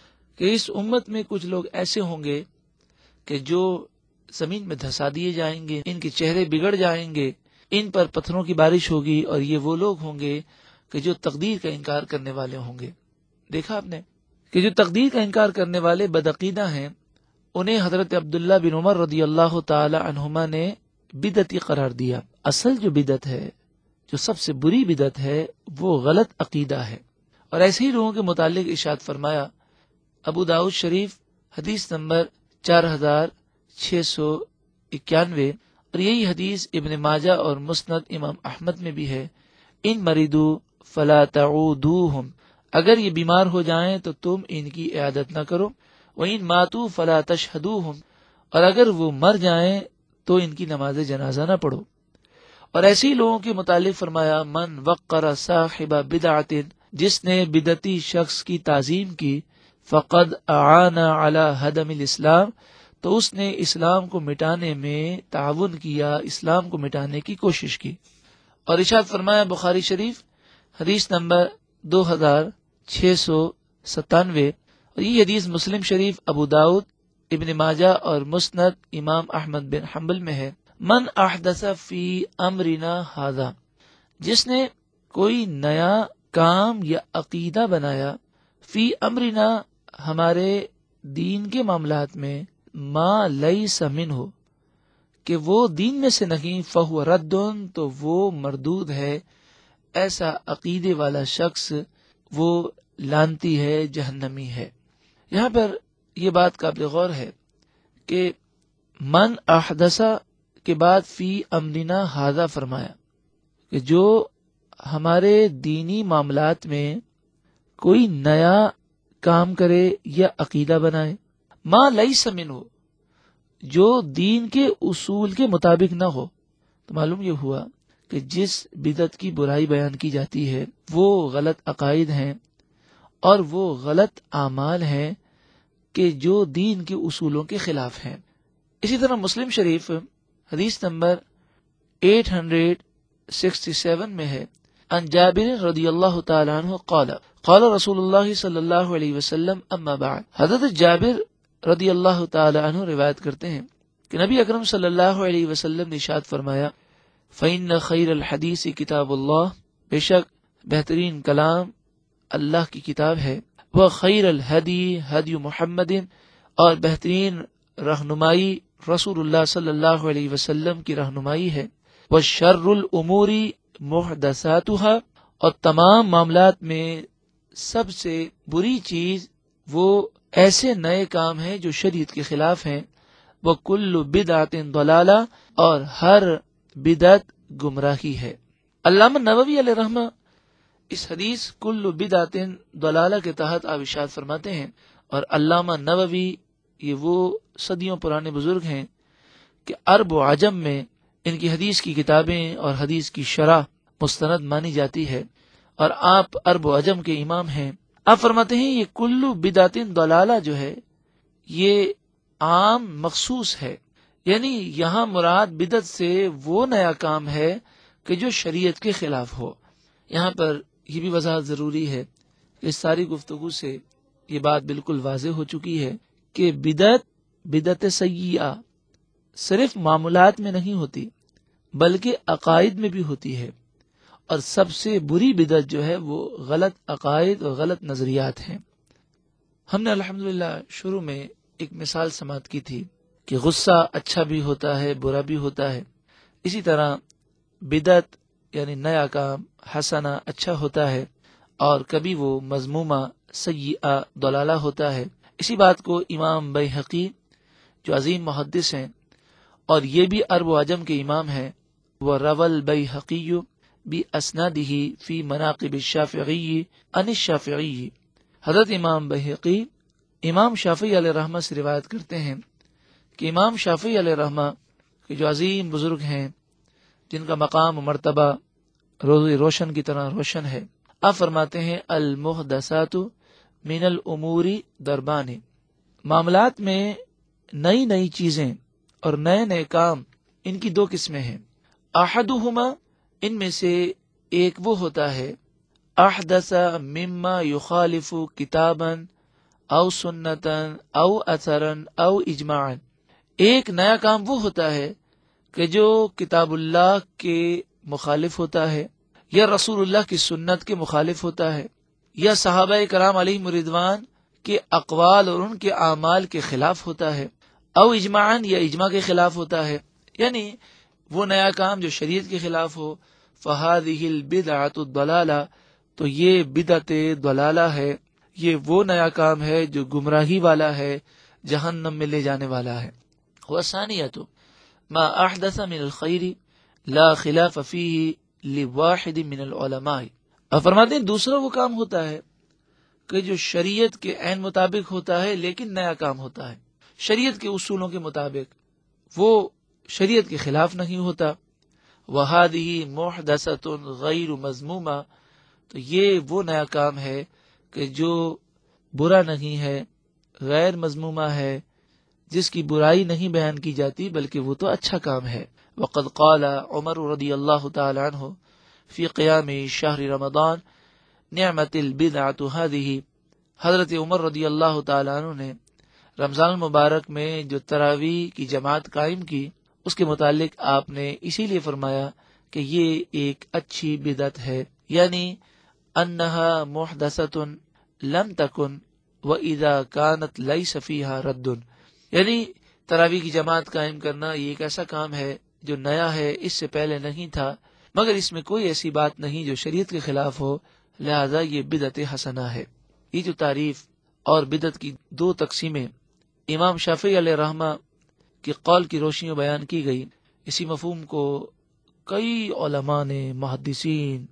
کہ اس امت میں کچھ لوگ ایسے ہوں گے کہ جو زمین میں دھسا دیے جائیں گے، ان کے چہرے بگڑ جائیں گے، ان پر پتھروں کی بارش ہوگی، اور یہ وہ لوگ ہوں گے کہ جو تقدیر کا انکار کرنے والے ہوں گے۔ دیکھا آپ نے کہ جو تقدیر کا انکار کرنے والے بدعقیدہ ہیں، انہیں حضرت عبداللہ بن عمر رضی اللہ تعالی عنہما نے بدعتی قرار دیا۔ اصل جو بدعت ہے، جو سب سے بری بدعت ہے، وہ غلط عقیدہ ہے۔ اور ایسے ہی لوگوں کے متعلق ارشاد فرمایا، ابو داؤد شریف حدیث نمبر چار ہزار چھ سو اکیانوے، اور یہی حدیث ابن ماجہ اور مسند امام احمد میں بھی ہے، ان مریدو فلا تعودوہم، اگر یہ بیمار ہو جائیں تو تم ان کی عیادت نہ کرو، وَإِن ماتوا فلا تشہدوہم، اور اگر وہ مر جائیں تو ان کی نماز جنازہ نہ پڑھو۔ اور ایسے ہی لوگوں کے متعلق فرمایا، من وقر صاحب بدعت، جس نے بدعتی شخص کی تعظیم کی، فقد اعان علی ہدم الاسلام، تو اس نے اسلام کو مٹانے میں تعاون کیا، اسلام کو مٹانے کی کوشش کی۔ اور ارشاد فرمایا بخاری شریف حدیث نمبر دو ہزار چھ سو ستانوے، اور یہ حدیث مسلم شریف، ابو داؤد، ابن ماجہ اور مسند امام احمد بن حنبل میں ہے، من احدث فی امرنا ھذا، جس نے کوئی نیا کام یا عقیدہ بنایا، فی امرنا، ہمارے دین کے معاملات میں، ما لیس منہ، کہ وہ دین میں سے نہیں، فہو رد، تو وہ مردود ہے۔ ایسا عقیدے والا شخص وہ لانتی ہے، جہنمی ہے۔ یہاں پر یہ بات قابل غور ہے کہ من احدث کے بعد فی امرنا ھذا فرمایا کہ جو ہمارے دینی معاملات میں کوئی نیا کام کرے یا عقیدہ بنائے، ما لیس منہ، جو دین کے اصول کے مطابق نہ ہو، تو معلوم یہ ہوا کہ جس بدعت کی برائی بیان کی جاتی ہے وہ غلط عقائد ہیں اور وہ غلط اعمال ہیں کہ جو دین کے اصولوں کے خلاف ہیں۔ اسی طرح مسلم شریف حدیث نمبر آٹھ سو سڑسٹھ میں ہے، عن جابر رضی اللہ تعالی عنہ قال قال رسول اللہ صلی اللہ علیہ وسلم اما بعد، حضرت جابر رضی اللہ تعالی عنہ روایت کرتے ہیں کہ نبی اکرم صلی اللہ علیہ وسلم نے ارشاد فرمایا، فإن خیر الحدیث کتاب اللہ، بے شک بہترین کلام اللہ کی کتاب ہے، وہ خیر الہدی ہدی محمد، اور بہترین رہنمائی رسول اللہ صلی اللہ علیہ وسلم کی رہنمائی ہے۔ وَشَرُّ الْأُمُورِ مُحْدَثَاتُهَا، اور تمام معاملات میں سب سے بری چیز وہ ایسے نئے کام ہیں جو شریعت کے خلاف ہیں۔ وَكُلُّ بِدْعَةٍ ضَلَالَةٍ، اور ہر بدعت گمراہی ہے۔ علامہ نووی علیہ رحمہ اس حدیث کل بدعت ضلالہ کے تحت آپ ارشاد فرماتے ہیں، اور علامہ نووی یہ وہ صدیوں پرانے بزرگ ہیں کہ عرب و عجم میں ان کی حدیث کی کتابیں اور حدیث کی شرح مستند مانی جاتی ہے، اور آپ عرب و عجم کے امام ہیں۔ آپ فرماتے ہیں یہ کل بدعت ضلالہ جو ہے یہ عام مخصوص ہے، یعنی یہاں مراد بدعت سے وہ نیا کام ہے کہ جو شریعت کے خلاف ہو۔ یہاں پر یہ بھی وضاحت ضروری ہے کہ اس ساری گفتگو سے یہ بات بالکل واضح ہو چکی ہے کہ بدعت بدعت سیئہ صرف معاملات میں نہیں ہوتی بلکہ عقائد میں بھی ہوتی ہے، اور سب سے بری بدعت جو ہے وہ غلط عقائد اور غلط نظریات ہیں۔ ہم نے الحمدللہ شروع میں ایک مثال سماعت کی تھی کہ غصہ اچھا بھی ہوتا ہے برا بھی ہوتا ہے، اسی طرح بدعت یعنی نیا کام حسنہ اچھا ہوتا ہے، اور کبھی وہ مذمومہ سیئہ ضلالہ ہوتا ہے۔ اسی بات کو امام بیہقی جو عظیم محدث ہیں اور یہ بھی عرب و عجم کے امام ہیں، وہ روى البیہقی باسنادہ فی مناقب الشافعی عن الشافعی، حضرت امام بیہقی امام شافعی علیہ رحمہ سے روایت کرتے ہیں کہ امام شافعی علیہ رحمہ کے جو عظیم بزرگ ہیں جن کا مقام و مرتبہ روز روشن کی طرح روشن ہے، آپ فرماتے ہیں المحدثات من الامور دربان، معاملات میں نئی نئی چیزیں اور نئے نئے کام ان کی دو قسمیں ہیں۔ احدہما، ان میں سے ایک وہ ہوتا ہے احدث مما یخالف کتابا او سنتا او اثرا او اجماعا، ایک نیا کام وہ ہوتا ہے کہ جو کتاب اللہ کے مخالف ہوتا ہے، یا رسول اللہ کی سنت کے مخالف ہوتا ہے، یا صحابہ کرام علیہم رضوان کے اقوال اور ان کے اعمال کے خلاف ہوتا ہے، او اجماعاً، یا اجماع کے خلاف ہوتا ہے، یعنی وہ نیا کام جو شریعت کے خلاف ہو۔ فہذہ البدعۃ الضلالہ، تو یہ بدعت ضلالہ ہے، یہ وہ نیا کام ہے جو گمراہی والا ہے، جہنم میں لے جانے والا ہے۔ وثانیۃ ما احدث من الخیر لا خلاف فیہ لواحد من العلماء، اور فرماتے ہیں دوسرا وہ کام ہوتا ہے کہ جو شریعت کے عین مطابق ہوتا ہے لیکن نیا کام ہوتا ہے، شریعت کے اصولوں کے مطابق، وہ شریعت کے خلاف نہیں ہوتا۔ وَهَذِهِ مُحْدَثَةٌ غَيْرُ مَذْمُومَةٌ، تو یہ وہ نیا کام ہے کہ جو برا نہیں ہے، غیر مذمومہ ہے، جس کی برائی نہیں بیان کی جاتی بلکہ وہ تو اچھا کام ہے۔ وقد قال عمر رضی اللہ تعالی عنہ فی قیام شہر رمضان نعمت البدعۃ هذه، حضرت عمر رضی اللہ تعالی عنہ نے رمضان المبارک میں جو تراویح کی جماعت قائم کی، اس کے متعلق آپ نے اسی لیے فرمایا کہ یہ ایک اچھی بدعت ہے، یعنی انہا محدثۃ لم تکن واذا كانت لیس فیہا رد، یعنی تراویح کی جماعت قائم کرنا یہ ایک ایسا کام ہے جو نیا ہے، اس سے پہلے نہیں تھا، مگر اس میں کوئی ایسی بات نہیں جو شریعت کے خلاف ہو، لہذا یہ بدعت حسنہ ہے۔ یہ جو تعریف اور بدعت کی دو تقسیمیں امام شافعی علیہ رحمہ کے قول کی روشنی میں بیان کی گئی، اسی مفہوم کو کئی علماء نے، محدثین،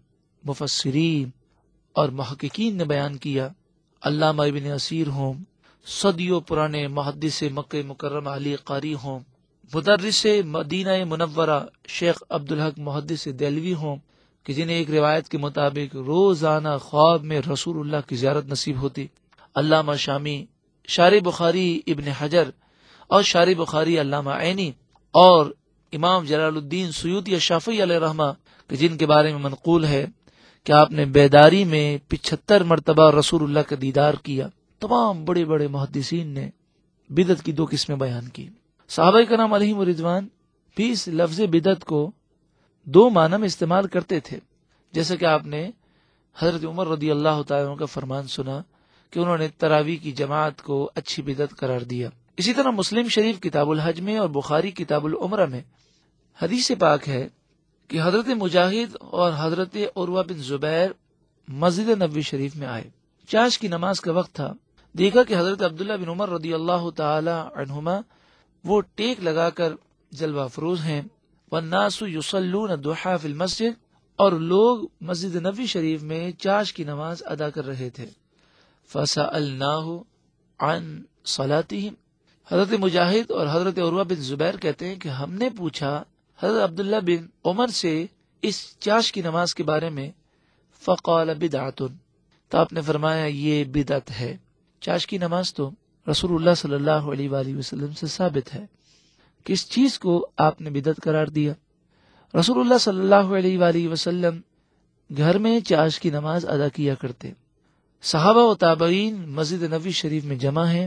مفسرین اور محققین نے بیان کیا۔ علامہ ابن اسیر ہوں، صدیوں پرانے محدث مکہ مکرمہ علی قاری ہوں، مدرس مدینہ منورہ شیخ عبدالحق محدث دہلوی ہوں کہ جنہیں ایک روایت کے مطابق روزانہ خواب میں رسول اللہ کی زیارت نصیب ہوتی، علامہ شامی، شارح بخاری ابن حجر اور شارح بخاری علامہ عینی، اور امام جلال الدین سیوطی شافعی علیہ رحمہ کہ جن کے بارے میں منقول ہے کہ آپ نے بیداری میں پچہتر مرتبہ رسول اللہ کا دیدار کیا۔ تمام بڑے بڑے محدثین نے بدعت کی دو قسمیں بیان کی۔ صحابہ کرام علیہم رضوان بھی اس لفظ بدعت کو دو معنی میں استعمال کرتے تھے، جیسا کہ آپ نے حضرت عمر رضی اللہ تعالیٰ عنہ کا فرمان سنا کہ انہوں نے تراویح کی جماعت کو اچھی بدعت قرار دیا۔ اسی طرح مسلم شریف کتاب الحج میں اور بخاری کتاب العمرہ میں حدیث پاک ہے کہ حضرت مجاہد اور حضرت عروہ بن زبیر مسجد نبوی شریف میں آئے۔ چاش کی نماز کا وقت تھا۔ دیکھا کہ حضرت عبداللہ بن عمر رضی اللہ تعالی عنہما وہ ٹیک لگا کر جلوہ افروز ہیں، والناس یصلون الضحى فی المسجد، اور لوگ مسجد نبوی شریف میں چاش کی نماز ادا کر رہے تھے۔ فسألناہ عن صلاتہم، حضرت مجاہد اور حضرت عروہ بن زبیر کہتے ہیں کہ ہم نے پوچھا حضرت عبداللہ بن عمر سے اس چاش کی نماز کے بارے میں، فقال بدعۃ، تو آپ نے فرمایا یہ بدعت ہے۔ چاش کی نماز تو رسول اللہ صلی اللہ علیہ وآلہ وسلم سے ثابت ہے۔ کس چیز کو آپ نے بدعت قرار دیا؟ رسول اللہ صلی اللہ علیہ وآلہ وسلم گھر میں چاش کی نماز ادا کیا کرتے، صحابہ و تابعین مسجد نبوی شریف میں جمع ہیں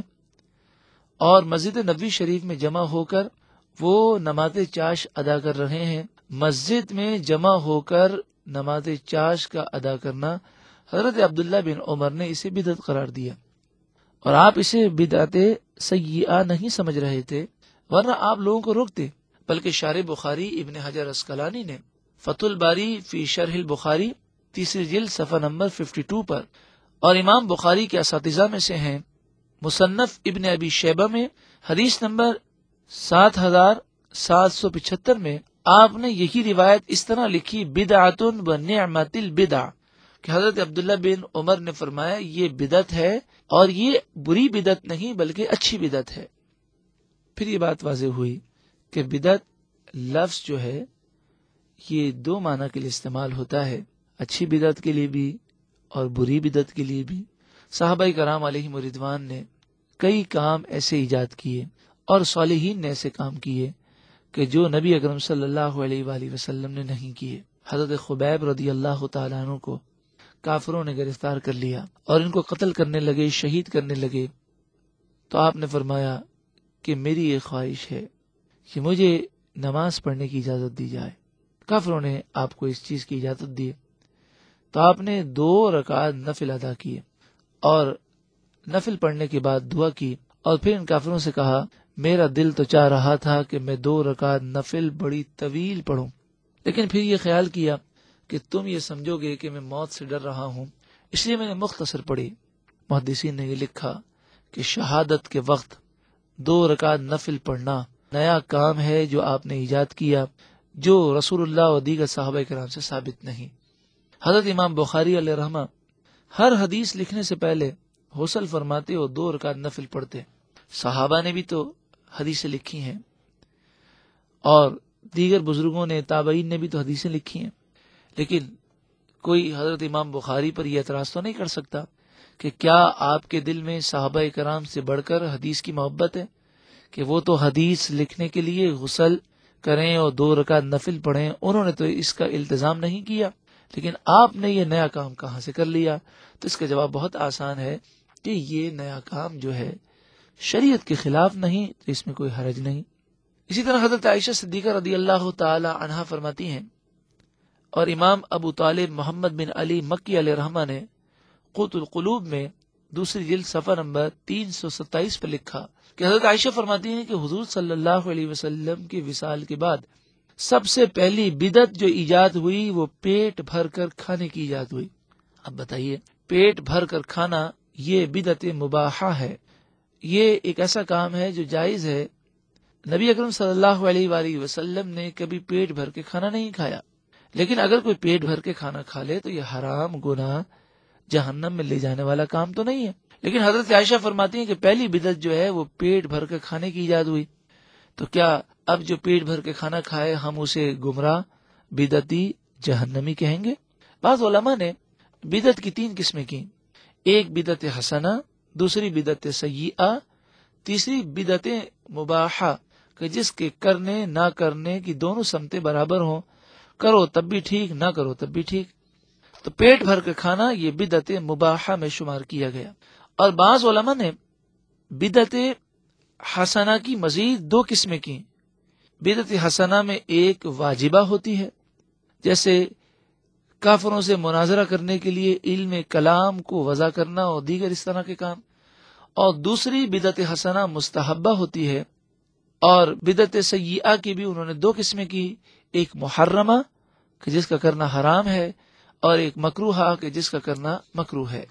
اور مسجد نبوی شریف میں جمع ہو کر وہ نماز چاش ادا کر رہے ہیں۔ مسجد میں جمع ہو کر نماز چاش کا ادا کرنا حضرت عبداللہ بن عمر نے اسے بدعت قرار دیا، اور آپ اسے بدعت سیئہ نہیں سمجھ رہے تھے، ورنہ آپ لوگوں کو روکتے۔ بلکہ شارح بخاری ابن حجر عسقلانی نے فتح الباری فی شرح البخاری تیسری جلد صفحہ نمبر بائیس پر، اور امام بخاری کے اساتذہ میں سے ہیں مصنف ابن ابی شیبہ میں حدیث نمبر سات ہزار سات سو پچہتر میں آپ نے یہی روایت اس طرح لکھی، بدعۃ و نعمت البدع، کہ حضرت عبداللہ بن عمر نے فرمایا یہ بدعت ہے، اور یہ بری بدعت نہیں بلکہ اچھی بدعت ہے۔ پھر یہ بات واضح ہوئی کہ بدعت لفظ جو ہے یہ دو معنی کے لیے استعمال ہوتا ہے، اچھی بدعت کے لیے بھی اور بری بدعت کے لیے بھی۔ صحابہ کرام علیہم رضوان نے کئی کام ایسے ایجاد کیے اور صالحین نے ایسے کام کیے کہ جو نبی اکرم صلی اللہ علیہ وآلہ وسلم نے نہیں کیے۔ حضرت خبیب رضی اللہ تعالیٰ عنہ کو کافروں نے گرفتار کر لیا اور ان کو قتل کرنے لگے، شہید کرنے لگے، تو آپ نے فرمایا کہ میری یہ خواہش ہے کہ مجھے نماز پڑھنے کی اجازت دی جائے۔ کافروں نے آپ کو اس چیز کی اجازت دی تو آپ نے دو رکعت نفل ادا کیے اور نفل پڑھنے کے بعد دعا کی، اور پھر ان کافروں سے کہا میرا دل تو چاہ رہا تھا کہ میں دو رکعت نفل بڑی طویل پڑھوں، لیکن پھر یہ خیال کیا کہ تم یہ سمجھو گے کہ میں موت سے ڈر رہا ہوں، اس لیے میں نے مختصر پڑھی۔ محدثین نے یہ لکھا کہ شہادت کے وقت دو رکعت نفل پڑھنا نیا کام ہے جو آپ نے ایجاد کیا، جو رسول اللہ و دیگر صحابہ کرام سے ثابت نہیں۔ حضرت امام بخاری علیہ رحمہ ہر حدیث لکھنے سے پہلے غسل فرماتے اور دو رکعت نفل پڑھتے۔ صحابہ نے بھی تو حدیثیں لکھی ہیں، اور دیگر بزرگوں نے، تابعین نے بھی تو حدیثیں لکھی ہیں، لیکن کوئی حضرت امام بخاری پر یہ اعتراض تو نہیں کر سکتا کہ کیا آپ کے دل میں صحابہ کرام سے بڑھ کر حدیث کی محبت ہے کہ وہ تو حدیث لکھنے کے لیے غسل کریں اور دو رکعت نفل پڑھیں، انہوں نے تو اس کا التزام نہیں کیا، لیکن آپ نے یہ نیا کام کہاں سے کر لیا؟ تو اس کا جواب بہت آسان ہے کہ یہ نیا کام جو ہے شریعت کے خلاف نہیں، تو اس میں کوئی حرج نہیں۔ اسی طرح حضرت عائشہ صدیقہ رضی اللہ تعالی عنہا فرماتی ہیں، اور امام ابو طالب محمد بن علی مکی علیہ رحمہ نے قوت القلوب میں دوسری جلد صفحہ نمبر تین سو ستائیس پر لکھا کہ حضرت عائشہ فرماتی ہیں کہ حضور صلی اللہ علیہ وسلم کے وصال کے بعد سب سے پہلی بدعت جو ایجاد ہوئی وہ پیٹ بھر کر کھانے کی ایجاد ہوئی۔ اب بتائیے، پیٹ بھر کر کھانا یہ بدعت مباحہ ہے، یہ ایک ایسا کام ہے جو جائز ہے۔ نبی اکرم صلی اللہ علیہ وآلہ وسلم نے کبھی پیٹ بھر کے کھانا نہیں کھایا، لیکن اگر کوئی پیٹ بھر کے کھانا کھا لے تو یہ حرام، گناہ، جہنم میں لے جانے والا کام تو نہیں ہے۔ لیکن حضرت عائشہ فرماتی ہیں کہ پہلی بدعت جو ہے وہ پیٹ بھر کے کھانے کی ایجاد ہوئی، تو کیا اب جو پیٹ بھر کے کھانا کھائے ہم اسے گمراہ، بدعتی، جہنمی کہیں گے؟ بعض علماء نے بدعت کی تین قسمیں کی، ایک بدعت حسنہ، دوسری بدعت سیئہ، تیسری بدعت مباحہ، کہ جس کے کرنے نہ کرنے کی دونوں سمتیں برابر ہوں، کرو تب بھی ٹھیک، نہ کرو تب بھی ٹھیک۔ تو پیٹ بھر کے کھانا یہ بدعت مباحہ میں شمار کیا گیا۔ اور بعض علماء نے بدعت حسنہ کی مزید دو قسمیں کی۔ بدعت حسنہ میں ایک واجبہ ہوتی ہے، جیسے کافروں سے مناظرہ کرنے کے لیے علم کلام کو وضع کرنا اور دیگر اس طرح کے کام. اور دوسری بدعت حسنہ مستحبہ ہوتی ہے، اور بدعت سیئہ کی بھی انہوں نے دو قسمیں کی، ایک محرمہ کہ جس کا کرنا حرام ہے، اور ایک مکروہہ کہ جس کا کرنا مکروہ ہے.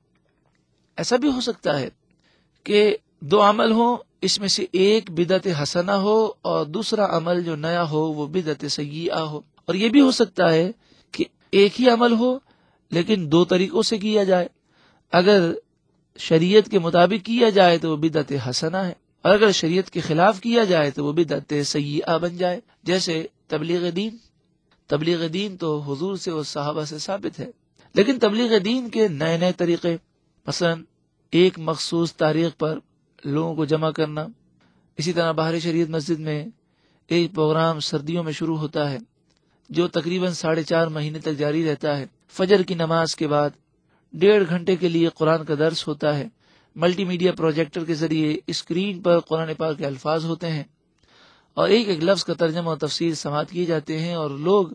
ایسا بھی ہو سکتا ہے کہ دو عمل ہوں، اس میں سے ایک بدعت حسنہ ہو اور دوسرا عمل جو نیا ہو وہ بدعت سیئہ ہو. اور یہ بھی ہو سکتا ہے کہ ایک ہی عمل ہو لیکن دو طریقوں سے کیا جائے. اگر شریعت کے مطابق کیا جائے تو وہ بدعت حسنہ ہے، اور اگر شریعت کے خلاف کیا جائے تو وہ بدعت سیئہ بن جائے. جیسے تبلیغ دین. تبلیغ دین تو حضور سے اور صحابہ سے ثابت ہے، لیکن تبلیغ دین کے نئے نئے طریقے، مثلا ایک مخصوص تاریخ پر لوگوں کو جمع کرنا. اسی طرح باہر شریعت مسجد میں ایک پروگرام سردیوں میں شروع ہوتا ہے جو تقریباً ساڑھے چار مہینے تک جاری رہتا ہے. فجر کی نماز کے بعد ڈیڑھ گھنٹے کے لیے قرآن کا درس ہوتا ہے. ملٹی میڈیا پروجیکٹر کے ذریعے اسکرین پر قرآن پاک کے الفاظ ہوتے ہیں اور ایک ایک لفظ کا ترجمہ اور تفسیر سماعت کیے جاتے ہیں، اور لوگ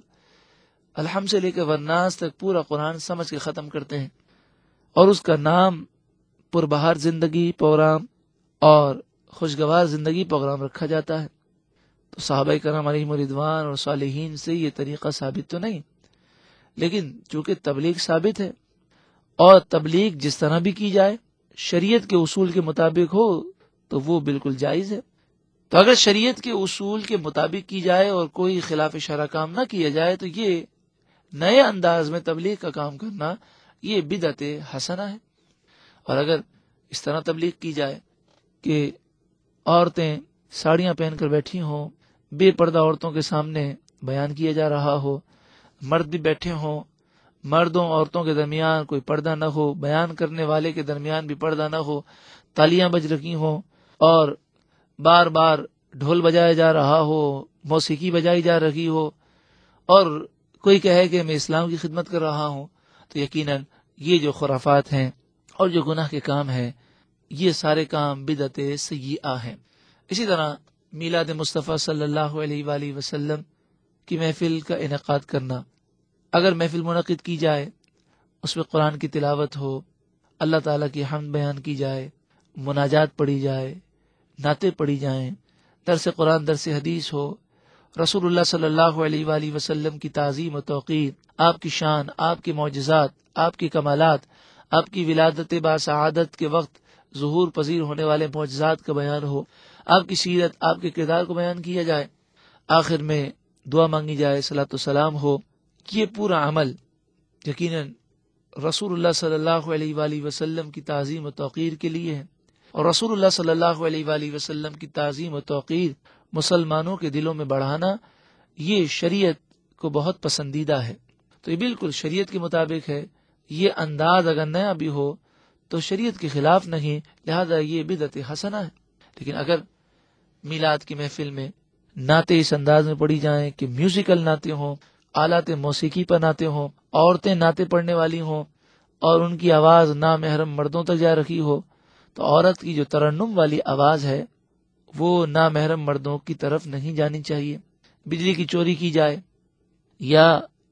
الحمد سے لے کر والناس تک پورا قرآن سمجھ کے ختم کرتے ہیں. اور اس کا نام پربہار زندگی پروگرام اور خوشگوار زندگی پروگرام رکھا جاتا ہے. تو صحابہ کرام علیہم رضوان اور صالحین سے یہ طریقہ ثابت تو نہیں، لیکن چونکہ تبلیغ ثابت ہے اور تبلیغ جس طرح بھی کی جائے شریعت کے اصول کے مطابق ہو تو وہ بالکل جائز ہے. تو اگر شریعت کے اصول کے مطابق کی جائے اور کوئی خلاف شرع کام نہ کیا جائے تو یہ نئے انداز میں تبلیغ کا کام کرنا یہ بدعت حسنہ ہے. اور اگر اس طرح تبلیغ کی جائے کہ عورتیں ساڑیاں پہن کر بیٹھی ہوں، بے پردہ عورتوں کے سامنے بیان کیا جا رہا ہو، مرد بھی بیٹھے ہوں، مردوں عورتوں کے درمیان کوئی پردہ نہ ہو، بیان کرنے والے کے درمیان بھی پردہ نہ ہو، تالیاں بج رہی ہوں اور بار بار ڈھول بجایا جا رہا ہو، موسیقی بجائی جا رہی ہو، اور کوئی کہے کہ میں اسلام کی خدمت کر رہا ہوں، تو یقیناً یہ جو خرافات ہیں اور جو گناہ کے کام ہیں یہ سارے کام بدعت سیئہ ہیں. اسی طرح میلاد مصطفیٰ صلی اللہ علیہ وآلہ وسلم کی محفل کا انعقاد کرنا. اگر محفل منعقد کی جائے، اس میں قرآن کی تلاوت ہو، اللہ تعالیٰ کی حمد بیان کی جائے، مناجات پڑھی جائے، نعتیں پڑھی جائیں، درس قرآن درس حدیث ہو، رسول اللہ صلی اللہ علیہ وآلہ وسلم کی تعظیم و توقیر، آپ کی شان، آپ کے معجزات، آپ کے کمالات، آپ کی ولادت باسعادت کے وقت ظہور پذیر ہونے والے معجزات کا بیان ہو، آپ کی سیرت، آپ کے کردار کو بیان کیا جائے، آخر میں دعا مانگی جائے، صلاۃ و سلام ہو. یہ پورا عمل یقیناً رسول اللہ صلی اللہ علیہ وآلہ وسلم کی تعظیم و توقیر کے لیے ہے، اور رسول اللہ صلی اللہ علیہ وآلہ وسلم کی تعظیم و توقیر مسلمانوں کے دلوں میں بڑھانا یہ شریعت کو بہت پسندیدہ ہے. تو یہ بالکل شریعت کے مطابق ہے. یہ انداز اگر نیا بھی ہو تو شریعت کے خلاف نہیں، لہذا یہ بدعت حسنہ ہے. لیکن اگر میلاد کی محفل میں نعتیں اس انداز میں پڑھی جائیں کہ میوزیکل نعتیں ہوں، آلات موسیقی پر نعتیں ہوں، عورتیں نعتیں پڑھنے والی ہوں اور ان کی آواز نامحرم مردوں تک جا رہی ہو، تو عورت کی جو ترنم والی آواز ہے وہ نامحرم مردوں کی طرف نہیں جانی چاہیے. بجلی کی چوری کی جائے یا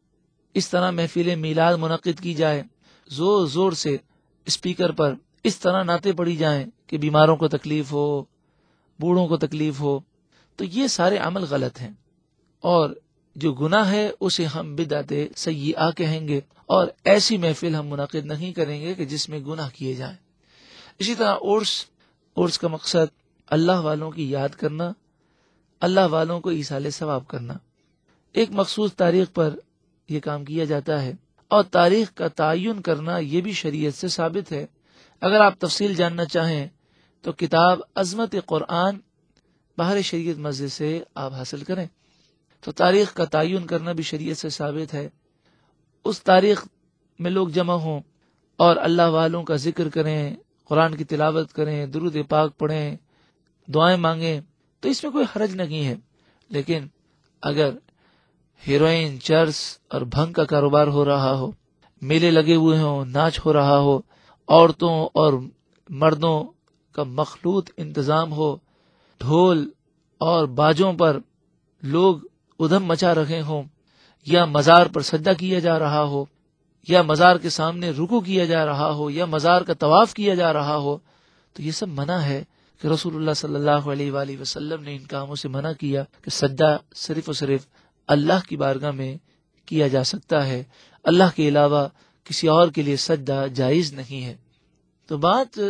اس طرح محفل میلاد منعقد کی جائے، زور زور سے اسپیکر پر اس طرح نعتیں پڑھی جائیں کہ بیماروں کو تکلیف ہو، بوڑھوں کو تکلیف ہو، تو یہ سارے عمل غلط ہیں، اور جو گناہ ہے اسے ہم بدعت سیئہ کہیں گے، اور ایسی محفل ہم منعقد نہیں کریں گے کہ جس میں گناہ کیے جائیں. اسی طرح عرس عرس کا مقصد اللہ والوں کی یاد کرنا، اللہ والوں کو ایصال ثواب کرنا. ایک مخصوص تاریخ پر یہ کام کیا جاتا ہے، اور تاریخ کا تعین کرنا یہ بھی شریعت سے ثابت ہے. اگر آپ تفصیل جاننا چاہیں تو کتاب عظمت قرآن باہر شریعت مسجد سے آپ حاصل کریں. تو تاریخ کا تعین کرنا بھی شریعت سے ثابت ہے. اس تاریخ میں لوگ جمع ہوں اور اللہ والوں کا ذکر کریں، قرآن کی تلاوت کریں، درود پاک پڑھیں، دعائیں مانگیں، تو اس میں کوئی حرج نہیں ہے. لیکن اگر ہیروئن، چرس اور بھنگ کا کاروبار ہو رہا ہو، میلے لگے ہوئے ہوں، ناچ ہو رہا ہو، عورتوں اور مردوں کا مخلوط انتظام ہو، ڈھول اور باجوں پر لوگ ادھم مچا رہے ہوں، یا مزار پر سجدہ کیا جا رہا ہو، یا مزار کے سامنے رکوع کیا جا رہا ہو، یا مزار کا طواف کیا جا رہا ہو، تو یہ سب منع ہے کہ رسول اللہ صلی اللہ علیہ وآلہ وسلم نے ان کاموں سے منع کیا کہ سجدہ صرف اور صرف اللہ کی بارگاہ میں کیا جا سکتا ہے، اللہ کے علاوہ کسی اور کے لیے سجدہ جائز نہیں ہے۔ تو بات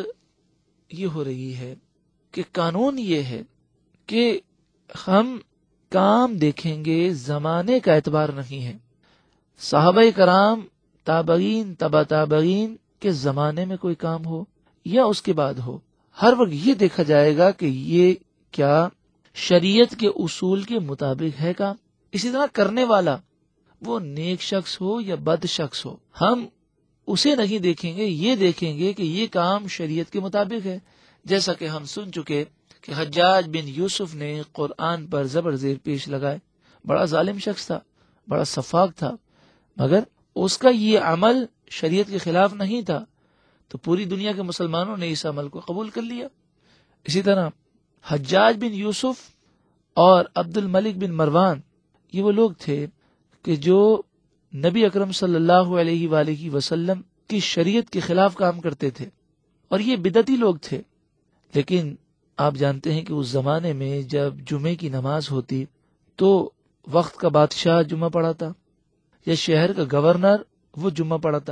یہ ہو رہی ہے کہ قانون یہ ہے کہ ہم کام دیکھیں گے، زمانے کا اعتبار نہیں ہے۔ صحابہ کرام، تابعین، تبع تابعین کے زمانے میں کوئی کام ہو یا اس کے بعد ہو، ہر وقت یہ دیکھا جائے گا کہ یہ کیا شریعت کے اصول کے مطابق ہے کام۔ اسی طرح کرنے والا وہ نیک شخص ہو یا بد شخص ہو، ہم اسے نہیں دیکھیں گے، یہ دیکھیں گے کہ یہ کام شریعت کے مطابق ہے۔ جیسا کہ ہم سن چکے کہ حجاج بن یوسف نے قرآن پر زبر زیر پیش لگائے، بڑا ظالم شخص تھا، بڑا سفاک تھا، مگر اس کا یہ عمل شریعت کے خلاف نہیں تھا، تو پوری دنیا کے مسلمانوں نے اس عمل کو قبول کر لیا۔ اسی طرح حجاج بن یوسف اور عبد الملک بن مروان، یہ وہ لوگ تھے کہ جو نبی اکرم صلی اللہ علیہ وآلہ وسلم کی شریعت کے خلاف کام کرتے تھے، اور یہ بدعتی لوگ تھے۔ لیکن آپ جانتے ہیں کہ اس زمانے میں جب جمعے کی نماز ہوتی تو وقت کا بادشاہ جمعہ پڑھاتا یا شہر کا گورنر وہ جمعہ پڑھاتا۔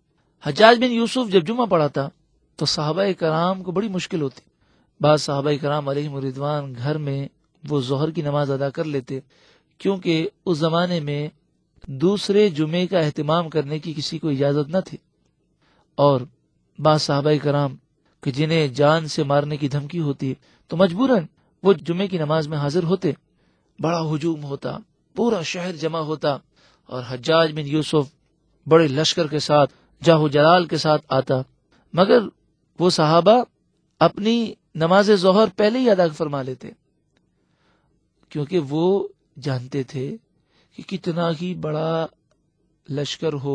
حجاج بن یوسف جب جمعہ پڑھاتا تو صحابہ کرام کو بڑی مشکل ہوتی۔ بعض صحابہ کرام علیہم رضوان گھر میں وہ ظہر کی نماز ادا کر لیتے، کیونکہ اس زمانے میں دوسرے جمعے کا اہتمام کرنے کی کسی کو اجازت نہ تھی، اور بعض صحابہ کرام کہ جنہیں جان سے مارنے کی دھمکی ہوتی تو مجبوراً وہ جمعے کی نماز میں حاضر ہوتے۔ بڑا ہجوم ہوتا، پورا شہر جمع ہوتا، اور حجاج بن یوسف بڑے لشکر کے ساتھ، جاہ و جلال کے ساتھ آتا، مگر وہ صحابہ اپنی نماز ظہر پہلے ہی ادا فرما لیتے، کیونکہ وہ جانتے تھے کہ کتنا ہی بڑا لشکر ہو،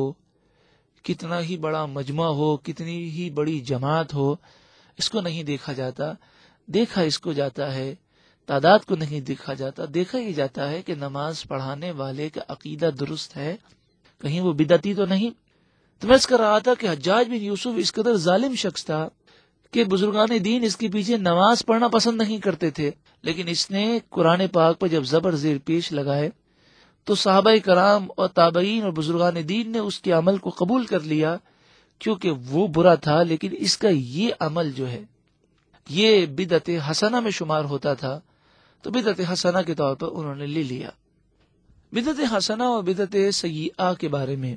کتنا ہی بڑا مجمع ہو، کتنی ہی بڑی جماعت ہو، اس کو نہیں دیکھا جاتا، دیکھا اس کو جاتا ہے، تعداد کو نہیں دیکھا جاتا، دیکھا یہ جاتا ہے کہ نماز پڑھانے والے کا عقیدہ درست ہے، کہیں وہ بدعتی تو نہیں۔ تو میں اس کر رہا تھا کہ حجاج بن یوسف اس قدر ظالم شخص تھا کہ بزرگان دین اس کے پیچھے نماز پڑھنا پسند نہیں کرتے تھے، لیکن اس نے قرآن پاک پر جب زبر زیر پیش لگائے تو صحابہ کرام اور تابعین اور بزرگان دین نے اس کے عمل کو قبول کر لیا، کیونکہ وہ برا تھا لیکن اس کا یہ عمل جو ہے یہ بدعت حسنہ میں شمار ہوتا تھا، تو بدعت حسنہ کے طور پر انہوں نے لے لیا۔ بدعت حسنہ اور بدعت سیئہ کے بارے میں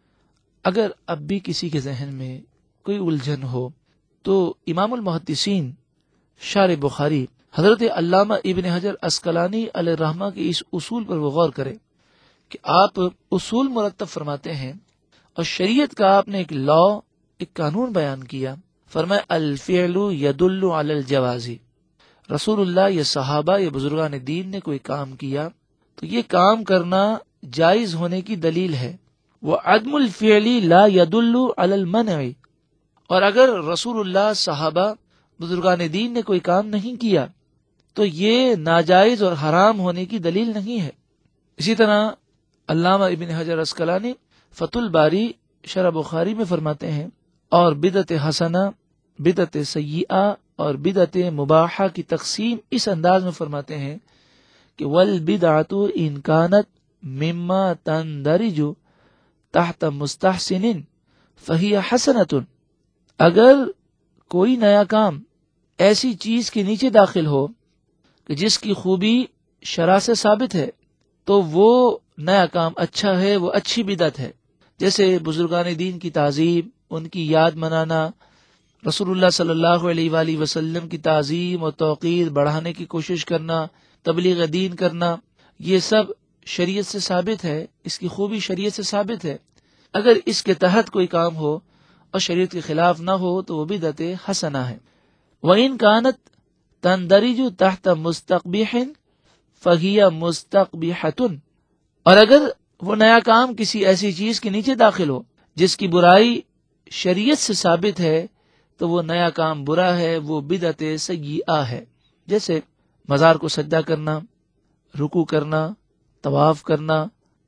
اگر اب بھی کسی کے ذہن میں کوئی الجھن ہو تو امام المحدثین شارح بخاری حضرت علامہ ابن حجر عسقلانی علیہ الرحمہ کے اس اصول پر وہ غور کرے کہ آپ اصول مرتب فرماتے ہیں اور شریعت کا آپ نے ایک لا، ایک قانون بیان کیا، فرمایا الفعل یدل علی الجواز۔ رسول اللہ یا صحابہ یا بزرگان دین نے کوئی کام کیا تو یہ کام کرنا جائز ہونے کی دلیل ہے، وعدم الفعل لا يدل علی المنع، اور اگر رسول اللہ، صحابہ، بزرگان دین نے کوئی کام نہیں کیا تو یہ ناجائز اور حرام ہونے کی دلیل نہیں ہے۔ اسی طرح علامہ ابن حجر عسقلانی فتح الباری شرح بخاری میں فرماتے ہیں، اور بدعت حسنہ، بدعت سیئہ اور بدعت مباحہ کی تقسیم اس انداز میں فرماتے ہیں کہ والبدعۃ ان کانت مما تندرج تحت مستحسن فہی حسنۃ، اگر کوئی نیا کام ایسی چیز کے نیچے داخل ہو کہ جس کی خوبی شرع سے ثابت ہے تو وہ نیا کام اچھا ہے، وہ اچھی بدعت ہے۔ جیسے بزرگان دین کی تعظیم، ان کی یاد منانا، رسول اللہ صلی اللہ علیہ وآلہ وسلم کی تعظیم اور توقیر بڑھانے کی کوشش کرنا، تبلیغ دین کرنا، یہ سب شریعت سے ثابت ہے، اس کی خوبی شریعت سے ثابت ہے۔ اگر اس کے تحت کوئی کام ہو اور شریعت کے خلاف نہ ہو تو وہ بدعت حسنہ ہے۔ وَإِن كَانَتْ تَنْدَرِجُ تَحْتَ مُسْتَقْبِحٍ فَهِيَ مُسْتَقْبِحَةٌ، اور اگر وہ نیا کام کسی ایسی چیز کے نیچے داخل ہو جس کی برائی شریعت سے ثابت ہے تو وہ نیا کام برا ہے، وہ بدعت سیئہ ہے۔ جیسے مزار کو سجدہ کرنا، رکوع کرنا، طواف کرنا،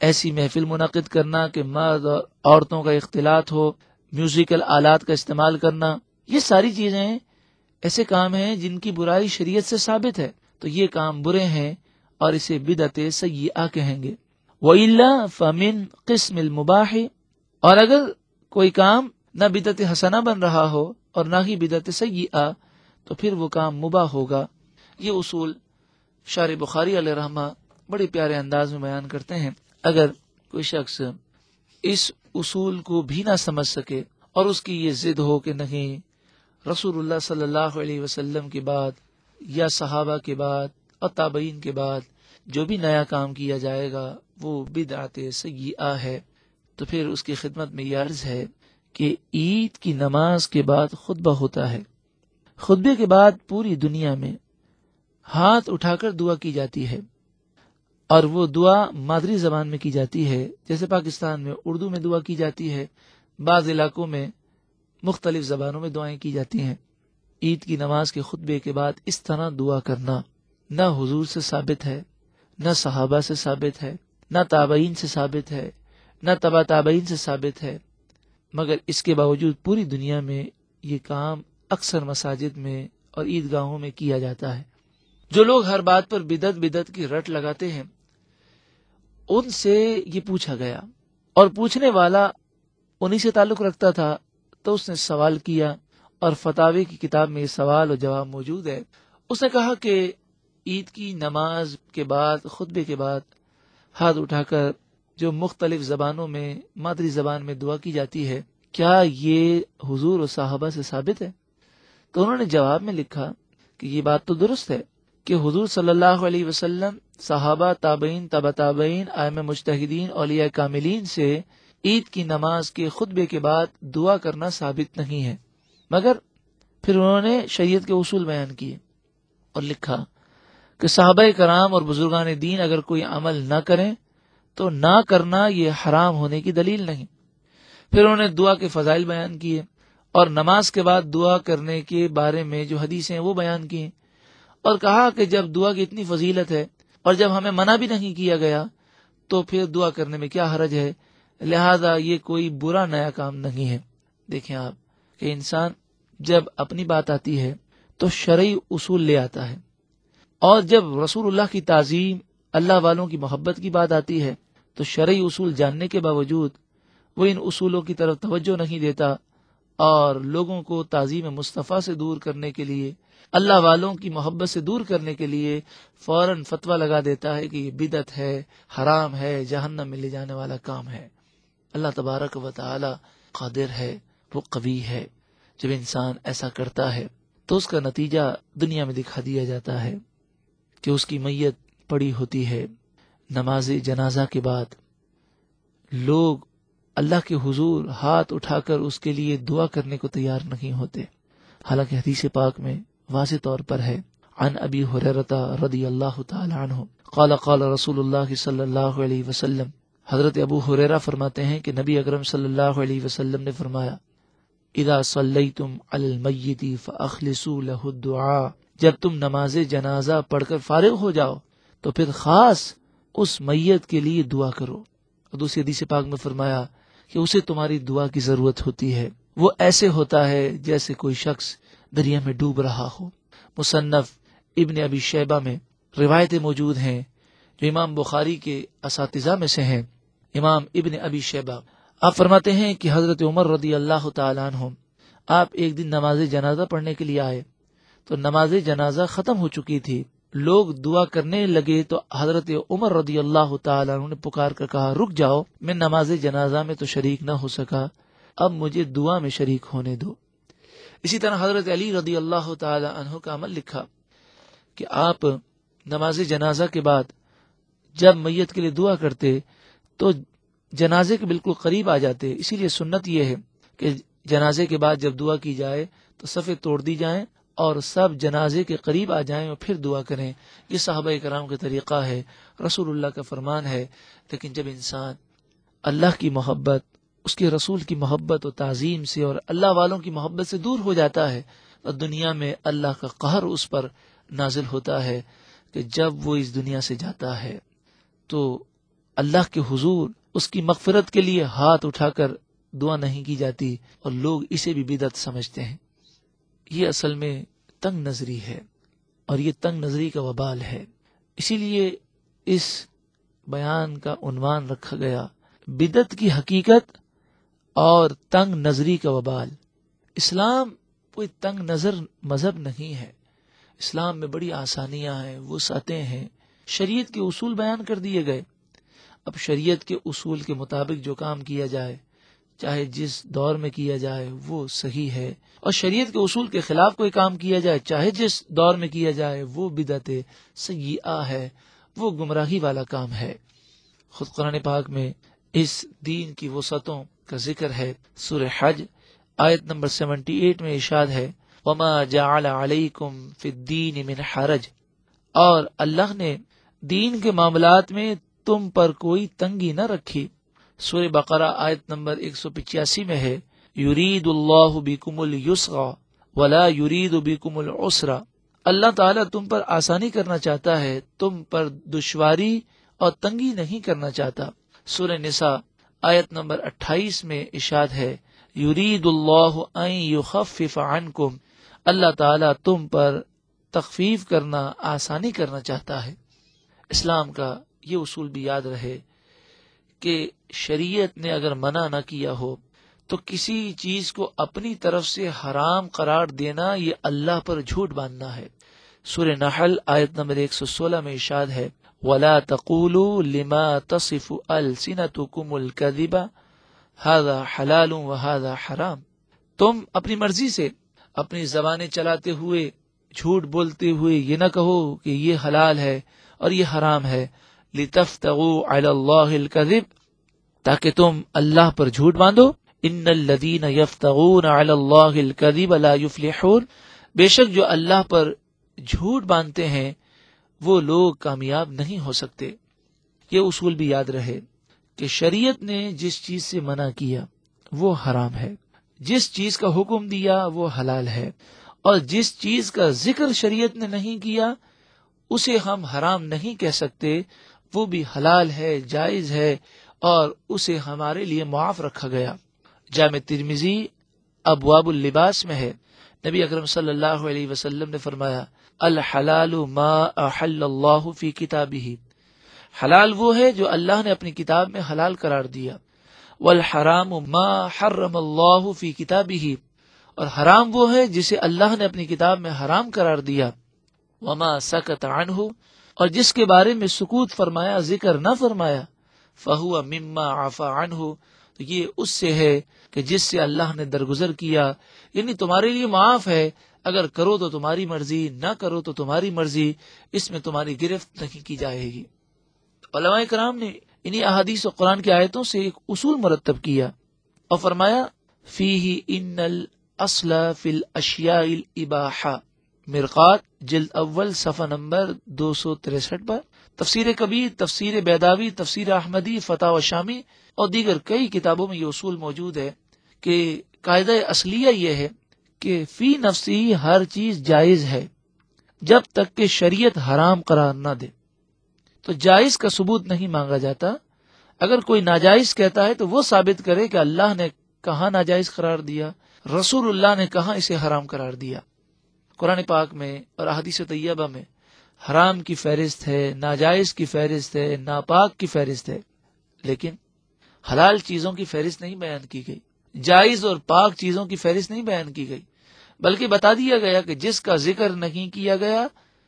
ایسی محفل منعقد کرنا کہ مرد اور عورتوں کا اختلاط ہو، میوزیکل آلات کا استعمال کرنا، یہ ساری چیزیں ایسے کام ہیں جن کی برائی شریعت سے ثابت ہے، تو یہ کام برے ہیں اور اسے بدعت سیئہ کہیں گے۔ وَإِلَّا فَمِنْ قِسْمِ الْمُبَاحِ، اور اگر کوئی کام نہ بدعت حسنہ بن رہا ہو اور نہ ہی بدعت سیئہ، تو پھر وہ کام مباح ہوگا۔ یہ اصول شارح بخاری علیہ رحمہ بڑے پیارے انداز میں بیان کرتے ہیں۔ اگر کوئی شخص اس اصول کو بھی نہ سمجھ سکے اور اس کی یہ ضد ہو کہ نہیں، رسول اللہ صلی اللہ علیہ وسلم کے بعد یا صحابہ کے بعد اور تابعین کے بعد جو بھی نیا کام کیا جائے گا وہ بدعت سیئہ ہے، تو پھر اس کی خدمت میں یہ عرض ہے کہ عید کی نماز کے بعد خطبہ ہوتا ہے۔ خطبے کے بعد پوری دنیا میں ہاتھ اٹھا کر دعا کی جاتی ہے، اور وہ دعا مادری زبان میں کی جاتی ہے، جیسے پاکستان میں اردو میں دعا کی جاتی ہے، بعض علاقوں میں مختلف زبانوں میں دعائیں کی جاتی ہیں۔ عید کی نماز کے خطبے کے بعد اس طرح دعا کرنا نہ حضور سے ثابت ہے، نہ صحابہ سے ثابت ہے، نہ تابعین سے ثابت ہے، نہ تبع تابعین سے ثابت ہے، مگر اس کے باوجود پوری دنیا میں یہ کام اکثر مساجد میں اور عیدگاہوں میں کیا جاتا ہے۔ جو لوگ ہر بات پر بدعت بدعت کی رٹ لگاتے ہیں، ان سے یہ پوچھا گیا، اور پوچھنے والا انہی سے تعلق رکھتا تھا، تو اس نے سوال کیا، اور فتاوی کی کتاب میں یہ سوال اور جواب موجود ہے۔ اس نے کہا کہ عید کی نماز کے بعد خطبے کے بعد ہاتھ اٹھا کر جو مختلف زبانوں میں مادری زبان میں دعا کی جاتی ہے، کیا یہ حضور و صحابہ سے ثابت ہے؟ تو انہوں نے جواب میں لکھا کہ یہ بات تو درست ہے کہ حضور صلی اللہ علیہ وسلم، صحابہ، تابعین، تبع تابعین، ائمہ مجتہدین، اولیاء کاملین سے عید کی نماز کے خطبے کے بعد دعا کرنا ثابت نہیں ہے، مگر پھر انہوں نے شریعت کے اصول بیان کیے اور لکھا کہ صحابہ کرام اور بزرگان دین اگر کوئی عمل نہ کریں تو نہ کرنا یہ حرام ہونے کی دلیل نہیں۔ پھر انہوں نے دعا کے فضائل بیان کیے اور نماز کے بعد دعا کرنے کے بارے میں جو حدیثیں ہیں وہ بیان کی، اور کہا کہ جب دعا کی اتنی فضیلت ہے اور جب ہمیں منع بھی نہیں کیا گیا تو پھر دعا کرنے میں کیا حرج ہے، لہذا یہ کوئی برا نیا کام نہیں ہے۔ دیکھیں آپ کہ انسان جب اپنی بات آتی ہے تو شرعی اصول لے آتا ہے، اور جب رسول اللہ کی تعظیم، اللہ والوں کی محبت کی بات آتی ہے تو شرعی اصول جاننے کے باوجود وہ ان اصولوں کی طرف توجہ نہیں دیتا اور لوگوں کو تعظیم مصطفیٰ سے دور کرنے کے لیے، اللہ والوں کی محبت سے دور کرنے کے لیے فوراً فتویٰ لگا دیتا ہے کہ یہ بدعت ہے، حرام ہے، جہنم میں لے جانے والا کام ہے۔ اللہ تبارک و تعالی قادر ہے، وہ قوی ہے۔ جب انسان ایسا کرتا ہے تو اس کا نتیجہ دنیا میں دکھا دیا جاتا ہے کہ اس کی میت پڑی ہوتی ہے۔ نماز جنازہ کے بعد لوگ اللہ کے حضور ہاتھ اٹھا کر اس کے لیے دعا کرنے کو تیار نہیں ہوتے، حالانکہ حدیث پاک میں واضح طور پر ہے، عن ابی ہریرہ رضی اللہ تعالی عنہ قال قال رسول اللہ صلی اللہ علیہ وسلم، حضرت ابو ہریرہ فرماتے ہیں کہ نبی اکرم صلی اللہ علیہ وسلم نے فرمایا، اذا صلیتم علی المیت فاخلصوا له الدعاء، جب تم نماز جنازہ پڑھ کر فارغ ہو جاؤ تو پھر خاص اس میت کے لیے دعا کرو۔ اور دوسری حدیث پاک میں فرمایا کہ اسے تمہاری دعا کی ضرورت ہوتی ہے، وہ ایسے ہوتا ہے جیسے کوئی شخص دریا میں ڈوب رہا ہو۔ مصنف ابن ابی شیبہ میں روایتیں موجود ہیں جو امام بخاری کے اساتذہ میں سے ہیں، امام ابن ابی شیبہ۔ آپ فرماتے ہیں کہ حضرت عمر رضی اللہ تعالیٰ عنہ آپ ایک دن نماز جنازہ پڑھنے کے لیے آئے تو نماز جنازہ ختم ہو چکی تھی، لوگ دعا کرنے لگے تو حضرت عمر رضی اللہ تعالیٰ عنہ نے پکار کر کہا، رک جاؤ، میں نماز جنازہ میں تو شریک نہ ہو سکا، اب مجھے دعا میں شریک ہونے دو۔ اسی طرح حضرت علی رضی اللہ تعالی عنہ کا عمل لکھا کہ آپ نماز جنازہ کے بعد جب میت کے لیے دعا کرتے تو جنازے کے بالکل قریب آ جاتے، اسی لیے سنت یہ ہے کہ جنازے کے بعد جب دعا کی جائے تو صفیں توڑ دی جائیں اور سب جنازے کے قریب آ جائیں اور پھر دعا کریں۔ یہ صحابہ کرام کا طریقہ ہے، رسول اللہ کا فرمان ہے۔ لیکن جب انسان اللہ کی محبت، اس کے رسول کی محبت و تعظیم سے اور اللہ والوں کی محبت سے دور ہو جاتا ہے تو دنیا میں اللہ کا قہر اس پر نازل ہوتا ہے کہ جب وہ اس دنیا سے جاتا ہے تو اللہ کے حضور اس کی مغفرت کے لیے ہاتھ اٹھا کر دعا نہیں کی جاتی اور لوگ اسے بھی بدعت سمجھتے ہیں۔ یہ اصل میں تنگ نظری ہے اور یہ تنگ نظری کا وبال ہے۔ اسی لیے اس بیان کا عنوان رکھا گیا بدعت کی حقیقت اور تنگ نظری کا وبال۔ اسلام کوئی تنگ نظر مذہب نہیں ہے، اسلام میں بڑی آسانیاں ہیں، وسعتیں ہیں، شریعت کے اصول بیان کر دیے گئے۔ اب شریعت کے اصول کے مطابق جو کام کیا جائے، چاہے جس دور میں کیا جائے وہ صحیح ہے، اور شریعت کے اصول کے خلاف کوئی کام کیا جائے چاہے جس دور میں کیا جائے وہ بدعت سیئہ ہے، وہ گمراہی والا کام ہے۔ خود قرآن پاک میں اس دین کی وسعتوں کا ذکر ہے۔ سورہ حج آیت نمبر اٹھہتر میں ارشاد ہے وَمَا جَعَلَ عَلَيْكُمْ فِي الدِّينِ مِنْ حَرَجٍ، اور اللہ نے دین کے معاملات میں تم پر کوئی تنگی نہ رکھی۔ سورہ بقرہ آیت نمبر ایک سو پچاسی میں ہے یرید اللہ بکم الیسر ولا یرید بکم العسر، اللہ تعالیٰ تم پر آسانی کرنا چاہتا ہے، تم پر دشواری اور تنگی نہیں کرنا چاہتا۔ سورہ نساء آیت نمبر اٹھائیس میں ارشاد ہے یرید اللہ ان یخفف عنکم، اللہ تعالیٰ تم پر تخفیف کرنا، آسانی کرنا چاہتا ہے۔ اسلام کا یہ اصول بھی یاد رہے کہ شریعت نے اگر منع نہ کیا ہو تو کسی چیز کو اپنی طرف سے حرام قرار دینا یہ اللہ پر جھوٹ باندھنا ہے۔ سورہ نحل آیت نمبر ایک سو سولہ میں ارشاد ہے وَلَا تَقُولُوا لِمَا تَصِفُ أَلْسِنَتُكُمُ الْكَذِبَ هَذَا حَلَالٌ وَهَذَا حَرَامٌ، تم اپنی مرضی سے اپنی زبانیں چلاتے ہوئے، جھوٹ بولتے ہوئے یہ نہ کہو کہ یہ حلال ہے اور یہ حرام ہے، لِتَفْتَغُوا عَلَى اللَّهِ الْكَذِبَ، تاکہ تم اللہ پر جھوٹ باندھو۔ ان الذین یفتغون علی اللہ الکذب لا یفلحون، بے شک جو اللہ پر جھوٹ باندھتے ہیں وہ لوگ کامیاب نہیں ہو سکتے۔ یہ اصول بھی یاد رہے کہ شریعت نے جس چیز سے منع کیا وہ حرام ہے، جس چیز کا حکم دیا وہ حلال ہے، اور جس چیز کا ذکر شریعت نے نہیں کیا اسے ہم حرام نہیں کہہ سکتے، وہ بھی حلال ہے، جائز ہے، اور اسے ہمارے لیے معاف رکھا گیا۔ جامع ترمذی ابواب اللباس میں ہے، نبی اکرم صلی اللہ علیہ وسلم نے فرمایا الحلال ما احل اللہ فی کتابہ، حلال وہ ہے جو اللہ نے اپنی کتاب میں حلال قرار دیا، والحرام ما حرم اللہ فی کتابہ، اور حرام وہ ہے جسے اللہ نے اپنی کتاب میں حرام قرار دیا، وما سکت عنہ، اور جس کے بارے میں سکوت فرمایا، ذکر نہ فرمایا، فہو مما عفا عنہ، تو یہ اس سے ہے کہ جس سے اللہ نے درگزر کیا، یعنی تمہارے لیے معاف ہے، اگر کرو تو تمہاری مرضی، نہ کرو تو تمہاری مرضی، اس میں تمہاری گرفت نہیں کی جائے گی۔ علماء کرام نے انہی احادیث و قرآن کی آیتوں سے ایک اصول مرتب کیا اور فرمایا فیہ ان الاصل فی الاشیاء الاباحہ، مرقات جلد اول صفحہ نمبر دو سو تریسٹھ پر، تفسیر کبیر، تفسیر بیداوی، تفسیر احمدی، فتاوی شامی اور دیگر کئی کتابوں میں یہ اصول موجود ہے کہ قاعدہ اصلیہ یہ ہے کہ فی نفسی ہر چیز جائز ہے جب تک کہ شریعت حرام قرار نہ دے، تو جائز کا ثبوت نہیں مانگا جاتا۔ اگر کوئی ناجائز کہتا ہے تو وہ ثابت کرے کہ اللہ نے کہاں ناجائز قرار دیا، رسول اللہ نے کہاں اسے حرام قرار دیا۔ قرآن پاک میں اور احادیث طیبہ میں حرام کی فہرست ہے، ناجائز کی فہرست ہے، ناپاک کی فہرست ہے، لیکن حلال چیزوں کی فہرست نہیں بیان کی گئی، جائز اور پاک چیزوں کی فہرست نہیں بیان کی گئی، بلکہ بتا دیا گیا کہ جس کا ذکر نہیں کیا گیا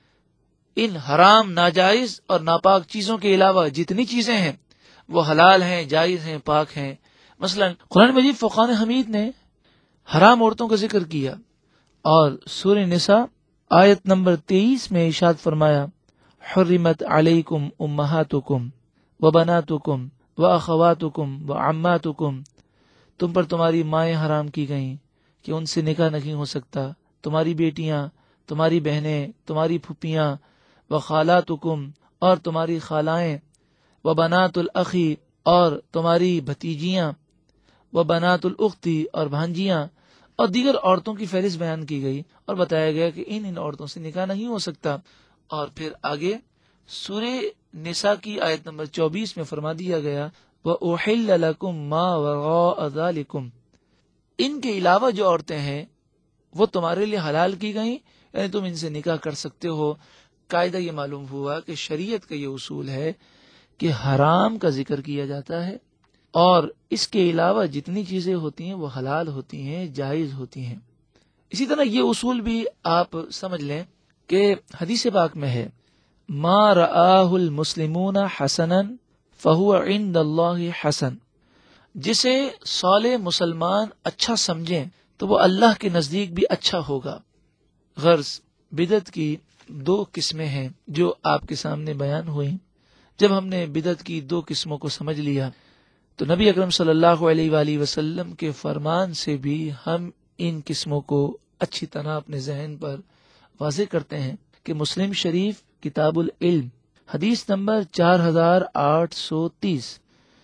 ان حرام، ناجائز اور ناپاک چیزوں کے علاوہ جتنی چیزیں ہیں وہ حلال ہیں، جائز ہیں، پاک ہیں۔ مثلا قرآن مجید فرقان حمید نے حرام عورتوں کا ذکر کیا، اور سورہ نساء آیت نمبر تیئیس میں ارشاد فرمایا حرمت علیکم امہاتکم وبناتکم واخواتکم وعماتکم، تم پر تمہاری مائیں حرام کی گئیں کہ ان سے نکاح نہیں ہو سکتا، تمہاری بیٹیاں، تمہاری بہنیں، تمہاری پھپھیاں، وخالاتکم، اور تمہاری خالائیں، وبنات الاخی، اور تمہاری بھتیجیاں، وبنات الاختی، اور بھانجیاں، اور دیگر عورتوں کی فہرست بیان کی گئی اور بتایا گیا کہ ان ان عورتوں سے نکاح نہیں ہو سکتا۔ اور پھر آگے سورہ نساء کی آیت نمبر چوبیس میں فرما دیا گیا وَأُحِلَّ لَكُم مَّا وَرَاءَ ذَلِكُمْ، ان کے علاوہ جو عورتیں ہیں وہ تمہارے لیے حلال کی گئیں، یعنی تم ان سے نکاح کر سکتے ہو۔ قاعدہ یہ معلوم ہوا کہ شریعت کا یہ اصول ہے کہ حرام کا ذکر کیا جاتا ہے اور اس کے علاوہ جتنی چیزیں ہوتی ہیں وہ حلال ہوتی ہیں، جائز ہوتی ہیں۔ اسی طرح یہ اصول بھی آپ سمجھ لیں کہ حدیث پاک میں ہے ما رآہ المسلمون حسنا فہو عند اللہ حسن، جسے صالح مسلمان اچھا سمجھیں تو وہ اللہ کے نزدیک بھی اچھا ہوگا۔ غرض بدعت کی دو قسمیں ہیں جو آپ کے سامنے بیان ہوئیں۔ جب ہم نے بدعت کی دو قسموں کو سمجھ لیا تو نبی اکرم صلی اللہ علیہ وآلہ وسلم کے فرمان سے بھی ہم ان قسموں کو اچھی طرح اپنے ذہن پر واضح کرتے ہیں کہ مسلم شریف کتاب العلم حدیث نمبر چار ہزار آٹھ سو تیس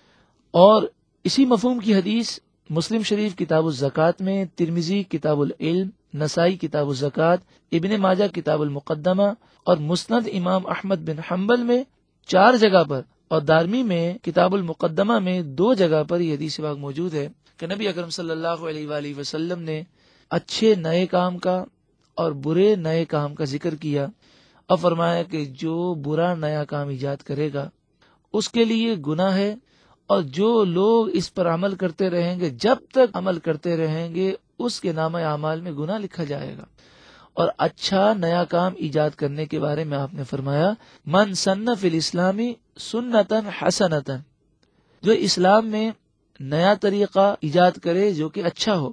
اور اسی مفہوم کی حدیث مسلم شریف کتاب الزکوٰۃ میں، ترمذی کتاب العلم، نسائی کتاب الزکوٰۃ، ابن ماجہ کتاب المقدمہ اور مسند امام احمد بن حنبل میں چار جگہ پر اور دارمی میں کتاب المقدمہ میں دو جگہ پر یہ حدیث پاک موجود ہے کہ نبی اکرم صلی اللہ علیہ وآلہ وسلم نے اچھے نئے کام کا اور برے نئے کام کا ذکر کیا اور فرمایا کہ جو برا نیا کام ایجاد کرے گا اس کے لیے گناہ ہے، اور جو لوگ اس پر عمل کرتے رہیں گے، جب تک عمل کرتے رہیں گے اس کے نامہ اعمال میں گناہ لکھا جائے گا۔ اور اچھا نیا کام ایجاد کرنے کے بارے میں آپ نے فرمایا من سن فی الاسلامی سنتن حسنتن، جو اسلام میں نیا طریقہ ایجاد کرے جو کہ اچھا ہو،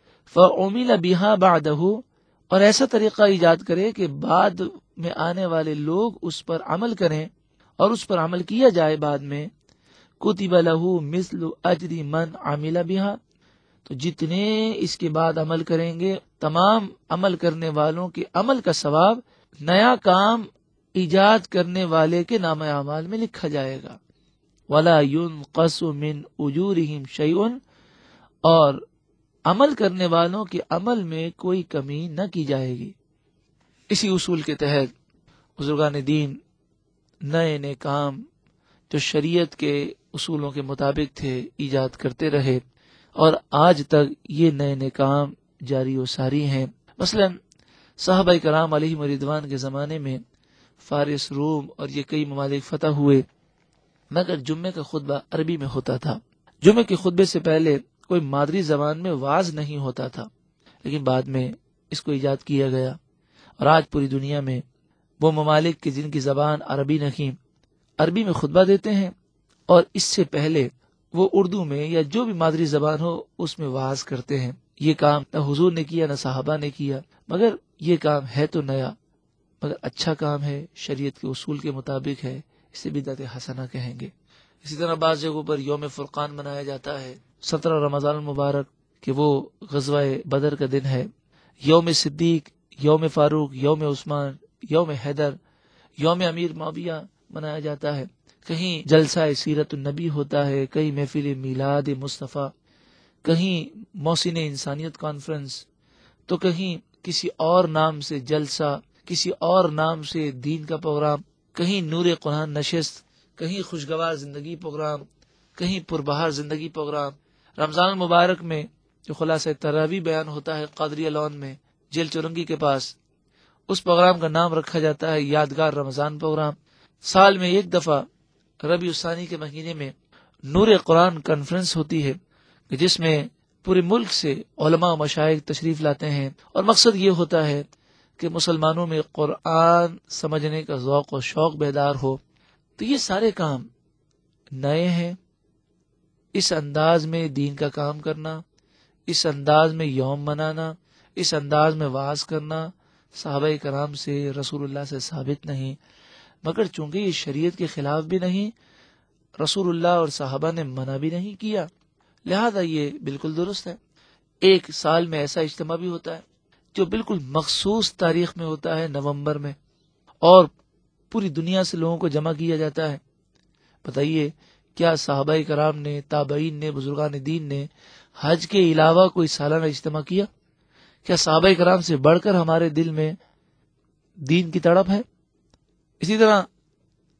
فعمل بہا بعدہ، اور ایسا طریقہ ایجاد کرے کہ بعد میں آنے والے لوگ اس پر عمل کریں اور اس پر عمل کیا جائے بعد میں، کتب لہ مثل اجر من عمل بہا، تو جتنے اس کے بعد عمل کریں گے تمام عمل کرنے والوں کے عمل کا ثواب نیا کام ایجاد کرنے والے کے نامہ اعمال میں لکھا جائے گا۔ ولا ينقص من اجورہم شیء، اور عمل کرنے والوں کے عمل میں کوئی کمی نہ کی جائے گی۔ اسی اصول کے تحت بزرگان دین نئے نئے کام جو شریعت کے اصولوں کے مطابق تھے ایجاد کرتے رہے اور آج تک یہ نئے نئے کام جاری و ساری ہیں۔ مثلا صحابہ کرام علیہم رضوان کے زمانے میں فارس، روم اور یہ کئی ممالک فتح ہوئے، مگر جمعے کا خطبہ عربی میں ہوتا تھا۔ جمعے کے خطبے سے پہلے کوئی مادری زبان میں واعظ نہیں ہوتا تھا، لیکن بعد میں اس کو ایجاد کیا گیا اور آج پوری دنیا میں وہ ممالک کی جن کی زبان عربی نہیں، عربی میں خطبہ دیتے ہیں، اور اس سے پہلے وہ اردو میں یا جو بھی مادری زبان ہو اس میں واعظ کرتے ہیں۔ یہ کام نہ حضور نے کیا نہ صحابہ نے کیا، مگر یہ کام ہے تو نیا، مگر اچھا کام ہے، شریعت کے اصول کے مطابق ہے، اسے بدعت حسنہ کہیں گے۔ اسی طرح بعض جگہوں پر یوم فرقان منایا جاتا ہے، سترہ رمضان المبارک کہ وہ غزوہ بدر کا دن ہے۔ یوم صدیق، یوم فاروق، یوم عثمان، یوم حیدر، یوم امیر معاویہ منایا جاتا ہے۔ کہیں جلسہ سیرت النبی ہوتا ہے، کہیں محفل میلاد مصطفیٰ، کہیں محسن انسانیت کانفرنس، تو کہیں کسی اور نام سے جلسہ، کسی اور نام سے دین کا پروگرام، کہیں نور قرآن نشست، کہیں خوشگوار زندگی پروگرام، کہیں پربہار زندگی پروگرام۔ رمضان المبارک میں جو خلاصہ تراویح بیان ہوتا ہے قادریہ لون میں جیل چورنگی کے پاس، اس پروگرام کا نام رکھا جاتا ہے یادگار رمضان پروگرام۔ سال میں ایک دفعہ ربیع الثانی کے مہینے میں نور قرآن کانفرنس ہوتی ہے جس میں پورے ملک سے علماء و مشائخ تشریف لاتے ہیں، اور مقصد یہ ہوتا ہے کہ مسلمانوں میں قرآن سمجھنے کا ذوق و شوق بیدار ہو۔ تو یہ سارے کام نئے ہیں۔ اس انداز میں دین کا کام کرنا، اس انداز میں یوم منانا، اس انداز میں وعظ کرنا صحابہ کرام سے، رسول اللہ سے ثابت نہیں، مگر چونکہ یہ شریعت کے خلاف بھی نہیں، رسول اللہ اور صحابہ نے منع بھی نہیں کیا، لہذا یہ بالکل درست ہے۔ ایک سال میں ایسا اجتماع بھی ہوتا ہے جو بالکل مخصوص تاریخ میں ہوتا ہے، نومبر میں، اور پوری دنیا سے لوگوں کو جمع کیا جاتا ہے۔ بتائیے کیا صحابہ کرام نے، تابعین نے، بزرگان دین نے حج کے علاوہ کوئی سالانہ اجتماع کیا؟ کیا صحابہ کرام سے بڑھ کر ہمارے دل میں دین کی تڑپ ہے؟ اسی طرح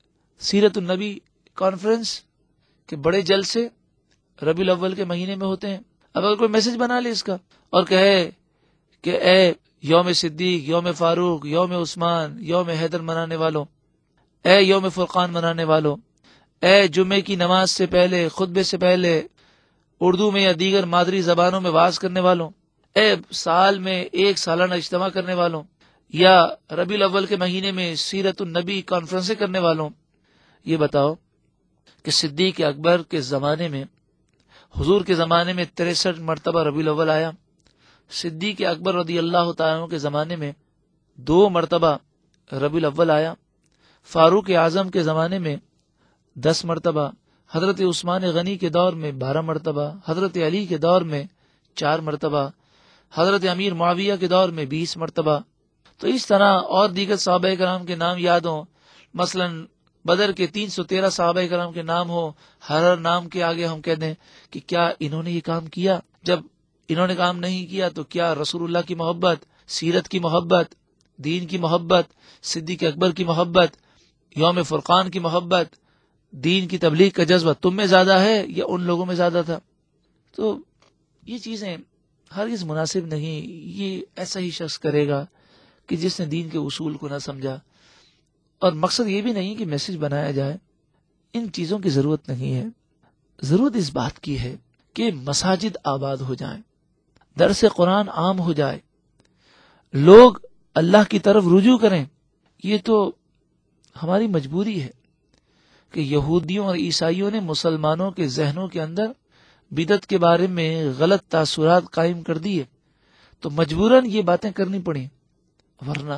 سیرت النبی کانفرنس کے بڑے جلسے ربیع الاول کے مہینے میں ہوتے ہیں. اب اگر کوئی میسج بنا لے اس کا اور کہے کہ اے یوم صدیق، یوم فاروق، یوم عثمان، یوم حیدر منانے والوں، اے یوم فرقان منانے والوں، اے جمعے کی نماز سے پہلے، خطبے سے پہلے اردو میں یا دیگر مادری زبانوں میں واز کرنے والوں، اے سال میں ایک سالانہ اجتماع کرنے والوں، یا ربیع الاول کے مہینے میں سیرت النبی کانفرنسیں کرنے والوں، یہ بتاؤ کہ صدیق اکبر کے زمانے میں، حضور کے زمانے میں تریسٹھ مرتبہ ربیع الاول آیا. صدیق اکبر رضی اللہ تعالیٰ عنہ کے زمانے میں دو مرتبہ ربیع الاول آیا. فاروق اعظم کے زمانے میں دس مرتبہ، حضرت عثمان غنی کے دور میں بارہ مرتبہ، حضرت علی کے دور میں چار مرتبہ، حضرت امیر معاویہ کے دور میں بیس مرتبہ. تو اس طرح اور دیگر صحابہ کرام کے نام یاد ہوں، مثلا بدر کے تین سو تیرہ صحابہ کرام کے نام ہو، ہر ہر نام کے آگے ہم کہہ دیں کہ کیا انہوں نے یہ کام کیا؟ جب انہوں نے کام نہیں کیا تو کیا رسول اللہ کی محبت، سیرت کی محبت، دین کی محبت، صدیق اکبر کی محبت، یوم فرقان کی محبت، دین کی تبلیغ کا جذبہ تم میں زیادہ ہے یا ان لوگوں میں زیادہ تھا؟ تو یہ چیزیں ہرگز مناسب نہیں. یہ ایسا ہی شخص کرے گا کہ جس نے دین کے اصول کو نہ سمجھا. اور مقصد یہ بھی نہیں کہ میسج بنایا جائے، ان چیزوں کی ضرورت نہیں ہے. ضرورت اس بات کی ہے کہ مساجد آباد ہو جائیں، درس قرآن عام ہو جائے، لوگ اللہ کی طرف رجوع کریں. یہ تو ہماری مجبوری ہے کہ یہودیوں اور عیسائیوں نے مسلمانوں کے ذہنوں کے اندر بدعت کے بارے میں غلط تاثرات قائم کر دیے، تو مجبوراً یہ باتیں کرنی پڑیں. ورنہ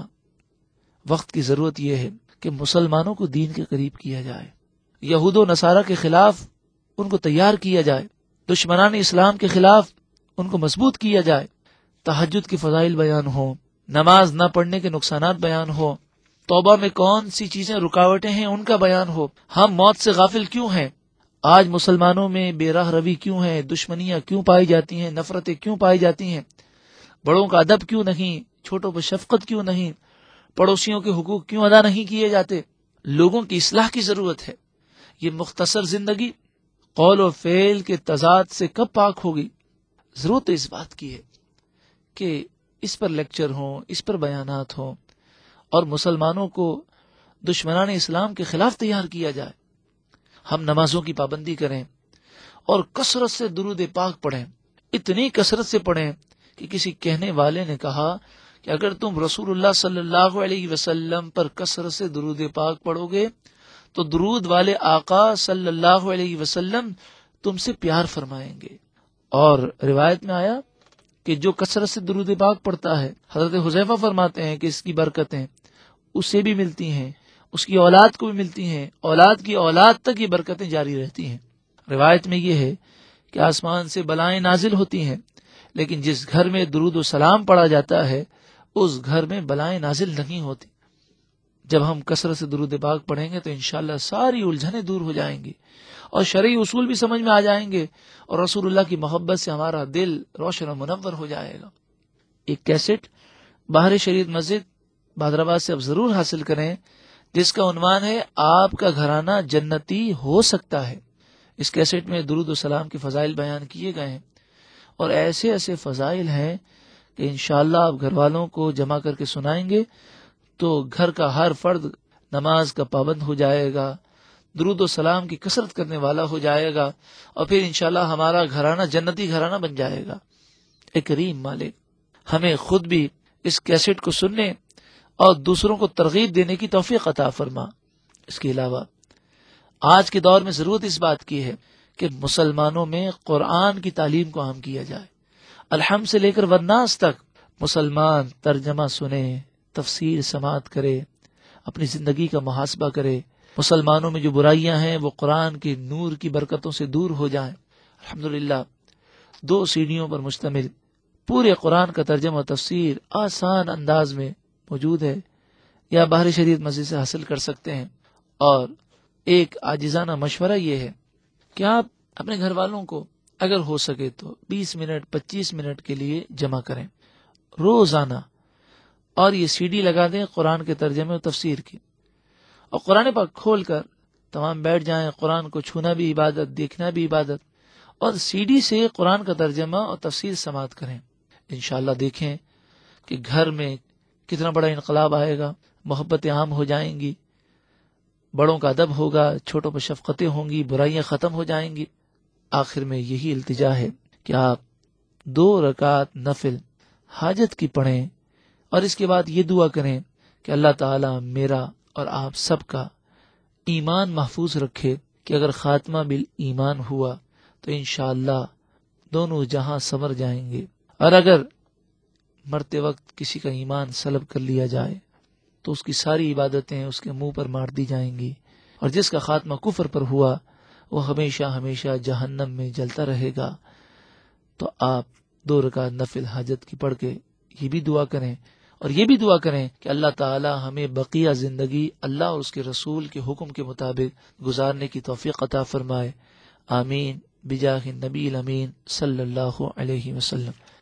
وقت کی ضرورت یہ ہے کہ مسلمانوں کو دین کے قریب کیا جائے، یہود و نصارہ کے خلاف ان کو تیار کیا جائے، دشمنان اسلام کے خلاف ان کو مضبوط کیا جائے. تہجد کی فضائل بیان ہو، نماز نہ پڑھنے کے نقصانات بیان ہو، توبہ میں کون سی چیزیں رکاوٹیں ہیں ان کا بیان ہو. ہم موت سے غافل کیوں ہیں؟ آج مسلمانوں میں بے راہ روی کیوں ہے؟ دشمنیاں کیوں پائی جاتی ہیں؟ نفرتیں کیوں پائی جاتی ہیں؟ بڑوں کا ادب کیوں نہیں؟ چھوٹوں پر شفقت کیوں نہیں؟ پڑوسیوں کے حقوق کیوں ادا نہیں کیے جاتے؟ لوگوں کی اصلاح کی ضرورت ہے. یہ مختصر زندگی قول و فعل کے تضاد سے کب پاک ہوگی؟ ضرورت اس بات کی ہے کہ اس پر لیکچر ہوں، اس پر بیانات ہوں، اور مسلمانوں کو دشمنان اسلام کے خلاف تیار کیا جائے. ہم نمازوں کی پابندی کریں اور کثرت سے درود پاک پڑھیں، اتنی کثرت سے پڑھیں کہ کسی کہنے والے نے کہا کہ اگر تم رسول اللہ صلی اللہ علیہ وسلم پر کثرت سے درود پاک پڑھو گے تو درود والے آقا صلی اللہ علیہ وسلم تم سے پیار فرمائیں گے. اور روایت میں آیا کہ جو کثرت سے درود پاک پڑھتا ہے، حضرت حذیفہ فرماتے ہیں کہ اس کی برکتیں اسے بھی ملتی ہیں، اس کی اولاد کو بھی ملتی ہیں، اولاد کی اولاد تک یہ برکتیں جاری رہتی ہیں. روایت میں یہ ہے کہ آسمان سے بلائیں نازل ہوتی ہیں، لیکن جس گھر میں درود و سلام پڑھا جاتا ہے اس گھر میں بلائیں نازل نہیں ہوتی. جب ہم کثرت سے درود پاک پڑھیں گے تو انشاءاللہ ساری الجھنیں دور ہو جائیں گی اور شرعی اصول بھی سمجھ میں آ جائیں گے، اور رسول اللہ کی محبت سے ہمارا دل روشن و منور ہو جائے گا. ایک کیسٹ باہر شریعت مسجد بہادرآباد سے اب ضرور حاصل کریں، جس کا عنوان ہے آپ کا گھرانہ جنتی ہو سکتا ہے. اس کیسٹ میں درود و سلام کے فضائل بیان کیے گئے ہیں، اور ایسے ایسے فضائل ہیں کہ انشاءاللہ آپ گھر والوں کو جمع کر کے سنائیں گے تو گھر کا ہر فرد نماز کا پابند ہو جائے گا، درود و سلام کی کثرت کرنے والا ہو جائے گا، اور پھر انشاءاللہ ہمارا گھرانہ جنتی گھرانہ بن جائے گا. اے کریم مالک، ہمیں خود بھی اس کیسٹ کو سننے اور دوسروں کو ترغیب دینے کی توفیق عطا فرما. اس کے علاوہ آج کے دور میں ضرورت اس بات کی ہے کہ مسلمانوں میں قرآن کی تعلیم کو عام کیا جائے. الحمد سے لے کر والناس تک مسلمان ترجمہ سنے، تفسیر سماعت کرے، اپنی زندگی کا محاسبہ کرے. مسلمانوں میں جو برائیاں ہیں وہ قرآن کے نور کی برکتوں سے دور ہو جائیں. الحمدللہ دو سیڑھیوں پر مشتمل پورے قرآن کا ترجمہ و تفسیر آسان انداز میں موجود ہے، یا باہر شریعت مسجد سے حاصل کر سکتے ہیں. اور ایک عاجزانہ مشورہ یہ ہے کہ آپ اپنے گھر والوں کو اگر ہو سکے تو بیس منٹ پچیس منٹ کے لیے جمع کریں روزانہ، اور یہ سی ڈی لگا دیں قرآن کے ترجمے و تفسیر کی، اور قرآن پاک کھول کر تمام بیٹھ جائیں، قرآن کو چھونا بھی عبادت، دیکھنا بھی عبادت، اور سی ڈی سے قرآن کا ترجمہ اور تفسیر سماعت کریں۔ انشاءاللہ دیکھیں کہ گھر میں کتنا بڑا انقلاب آئے گا، محبتیں عام ہو جائیں گی، بڑوں کا ادب ہوگا، چھوٹوں پر شفقتیں ہوں گی، برائیاں ختم ہو جائیں گی۔ آخر میں یہی التجا ہے کہ آپ دو رکعت نفل حاجت کی پڑھیں، اور اس کے بعد یہ دعا کریں کہ اللہ تعالی میرا اور آپ سب کا ایمان محفوظ رکھے، کہ اگر خاتمہ بالایمان ہوا تو انشاءاللہ دونوں جہاں سنور جائیں گے، اور اگر مرتے وقت کسی کا ایمان سلب کر لیا جائے تو اس کی ساری عبادتیں اس کے منہ پر مار دی جائیں گی، اور جس کا خاتمہ کفر پر ہوا وہ ہمیشہ ہمیشہ جہنم میں جلتا رہے گا۔ تو آپ دو رکعت نفل حاجت کی پڑھ کے یہ بھی دعا کریں، اور یہ بھی دعا کریں کہ اللہ تعالی ہمیں بقیہ زندگی اللہ اور اس کے رسول کے حکم کے مطابق گزارنے کی توفیق عطا فرمائے۔ آمین بجاہ النبی الامین صلی اللہ علیہ وسلم۔